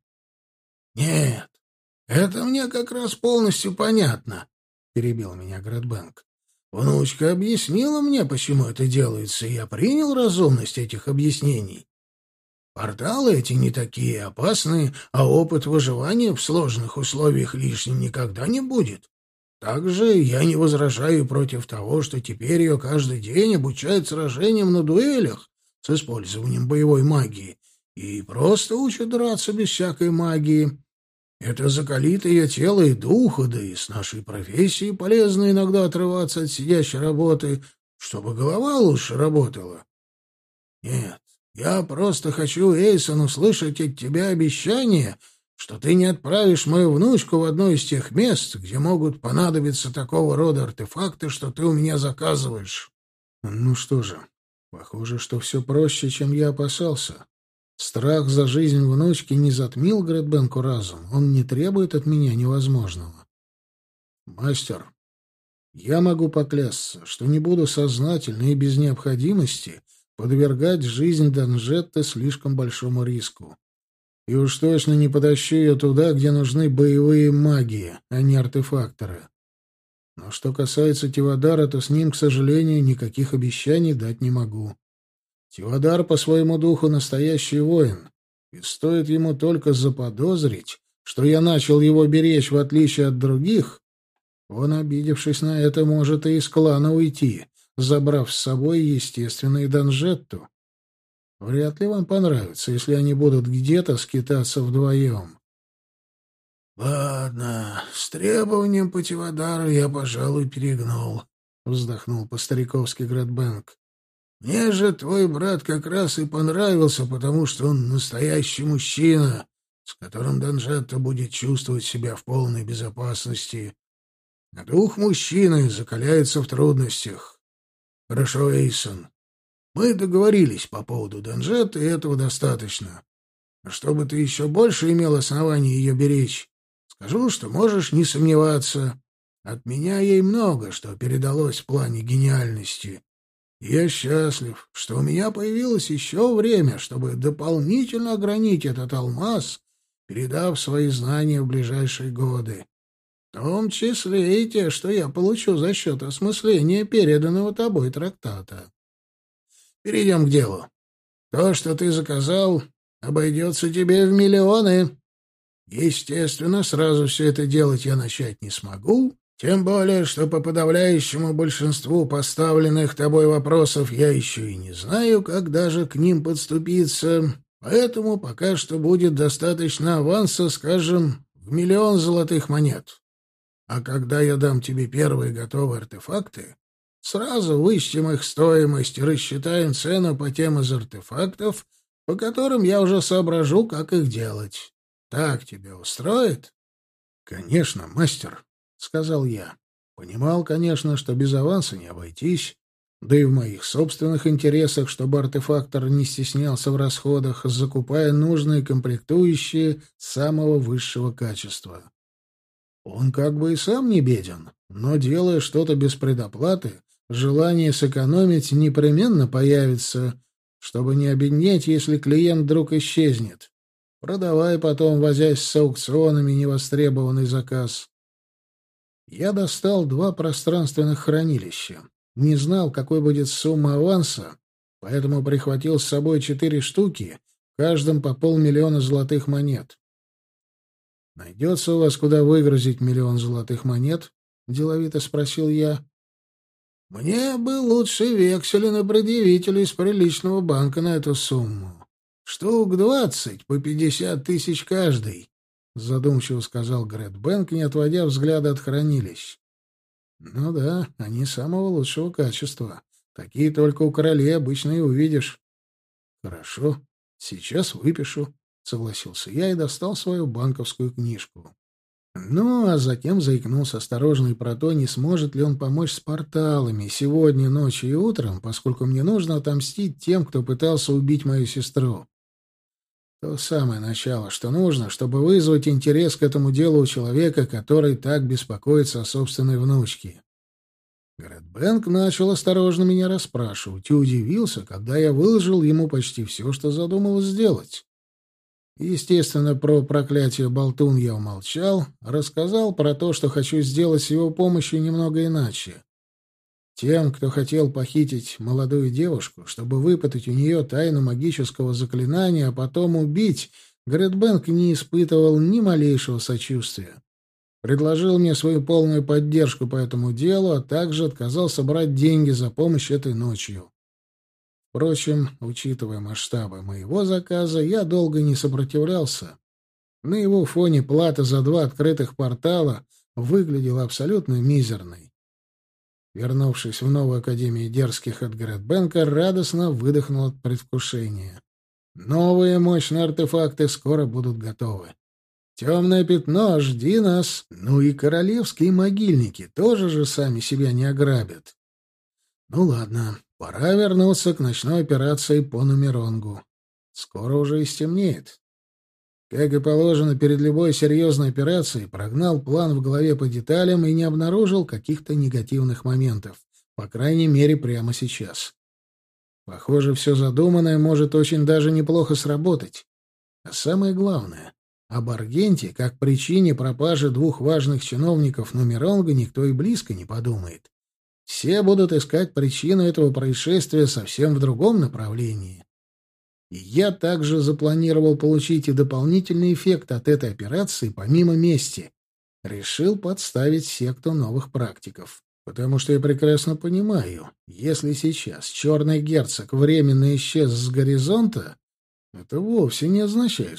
Нет. «Это мне как раз полностью понятно», — перебил меня Грэдбэнк. «Внучка объяснила мне, почему это делается, и я принял разумность этих объяснений. Порталы эти не такие опасные, а опыт выживания в сложных условиях лишним никогда не будет. Также я не возражаю против того, что теперь ее каждый день обучают сражениям на дуэлях с использованием боевой магии и просто учат драться без всякой магии. Это закалит ее тело и духа, да и с нашей профессией полезно иногда отрываться от сидящей работы, чтобы голова лучше работала. Нет, я просто хочу, Эйсон, услышать от тебя обещание, что ты не отправишь мою внучку в одно из тех мест, где могут понадобиться такого рода артефакты, что ты у меня заказываешь. Ну что же, похоже, что все проще, чем я опасался. Страх за жизнь внучки не затмил Грэдбэнку разум. Он не требует от меня невозможного. Мастер, я могу поклясться, что не буду сознательно и без необходимости подвергать жизнь Данжетты слишком большому риску. И уж точно не потащу ее туда, где нужны боевые маги, а не артефакторы. Но что касается Тивадара, то с ним, к сожалению, никаких обещаний дать не могу. Тивадар по своему духу настоящий воин, и стоит ему только заподозрить, что я начал его беречь в отличие от других, он, обидевшись на это, может и из клана уйти, забрав с собой, естественно, и Данжетту. Вряд ли вам понравится, если они будут где-то скитаться вдвоем. — Ладно, с требованием по Тивадару я, пожалуй, перегнул, — вздохнул по-стариковски Грэдбэнк. — Мне же твой брат как раз и понравился, потому что он настоящий мужчина, с которым Данжетта будет чувствовать себя в полной безопасности. А дух мужчины закаляется в трудностях. Хорошо, Эйсон. Мы договорились по поводу Данжетты, и этого достаточно. А чтобы ты еще больше имел оснований ее беречь, скажу, что можешь не сомневаться. От меня ей много, что передалось в плане гениальности. И я счастлив, что у меня появилось еще время, чтобы дополнительно огранить этот алмаз, передав свои знания в ближайшие годы. В том числе и те, что я получу за счет осмысления переданного тобой трактата. Перейдем к делу. То, что ты заказал, обойдется тебе в миллионы. Естественно, сразу все это делать я начать не смогу, тем более, что по подавляющему большинству поставленных тобой вопросов я еще и не знаю, как даже к ним подступиться, поэтому пока что будет достаточно аванса, скажем, в 1 000 000 золотых монет. А когда я дам тебе первые готовые артефакты, сразу вычтем их стоимость и рассчитаем цену по тем из артефактов, по которым я уже соображу, как их делать. Так тебя устроит? — Конечно, мастер, — сказал я. Понимал, конечно, что без аванса не обойтись, да и в моих собственных интересах, чтобы артефактор не стеснялся в расходах, закупая нужные комплектующие самого высшего качества. Он как бы и сам не беден, но, делая что-то без предоплаты, желание сэкономить непременно появится, чтобы не обеднеть, если клиент вдруг исчезнет, продавая потом, возясь с аукционами, невостребованный заказ. Я достал 2 пространственных хранилища. Не знал, какой будет сумма аванса, поэтому прихватил с собой 4 штуки, в каждом по 500 000 золотых монет. «Найдется у вас, куда выгрузить 1 000 000 золотых монет?» — деловито спросил я. «Мне бы лучше векселя на предъявителя из приличного банка на эту сумму. Штук 20 по 50 000 каждый», — задумчиво сказал Грэдбэнк, не отводя взгляда от хранилищ. «Ну да, они самого лучшего качества. Такие только у королей обычно и увидишь». «Хорошо, сейчас выпишу», — согласился я и достал свою банковскую книжку. Ну, а затем заикнулся осторожно и про то, не сможет ли он помочь с порталами сегодня ночью и утром, поскольку мне нужно отомстить тем, кто пытался убить мою сестру. То самое начало, что нужно, чтобы вызвать интерес к этому делу у человека, который так беспокоится о собственной внучке. Грэдбэнк начал осторожно меня расспрашивать и удивился, когда я выложил ему почти все, что задумал сделать. Естественно, про проклятие болтун я умолчал, рассказал про то, что хочу сделать с его помощью немного иначе. Тем, кто хотел похитить молодую девушку, чтобы выпытать у нее тайну магического заклинания, а потом убить, Грэдбэнк не испытывал ни малейшего сочувствия. Предложил мне свою полную поддержку по этому делу, а также отказался брать деньги за помощь этой ночью. Впрочем, учитывая масштабы моего заказа, я долго не сопротивлялся. На его фоне плата за 2 открытых портала выглядела абсолютно мизерной. Вернувшись в новую Академию Дерзких от Грэдбэнка, радостно выдохнул от предвкушения. Новые мощные артефакты скоро будут готовы. Темное пятно, жди нас. Ну и королевские могильники тоже же сами себя не ограбят. Ну ладно, пора вернуться к ночной операции по Нумеронгу. Скоро уже и стемнеет. Как и положено перед любой серьезной операцией, прогнал план в голове по деталям и не обнаружил каких-то негативных моментов. По крайней мере, прямо сейчас. Похоже, все задуманное может очень даже неплохо сработать. А самое главное, об Аргенте как причине пропажи двух важных чиновников Нумеронга никто и близко не подумает. Все будут искать причину этого происшествия совсем в другом направлении. И я также запланировал получить и дополнительный эффект от этой операции помимо мести. Решил подставить секту новых практиков. Потому что я прекрасно понимаю, если сейчас черный герцог временно исчез с горизонта, это вовсе не означает,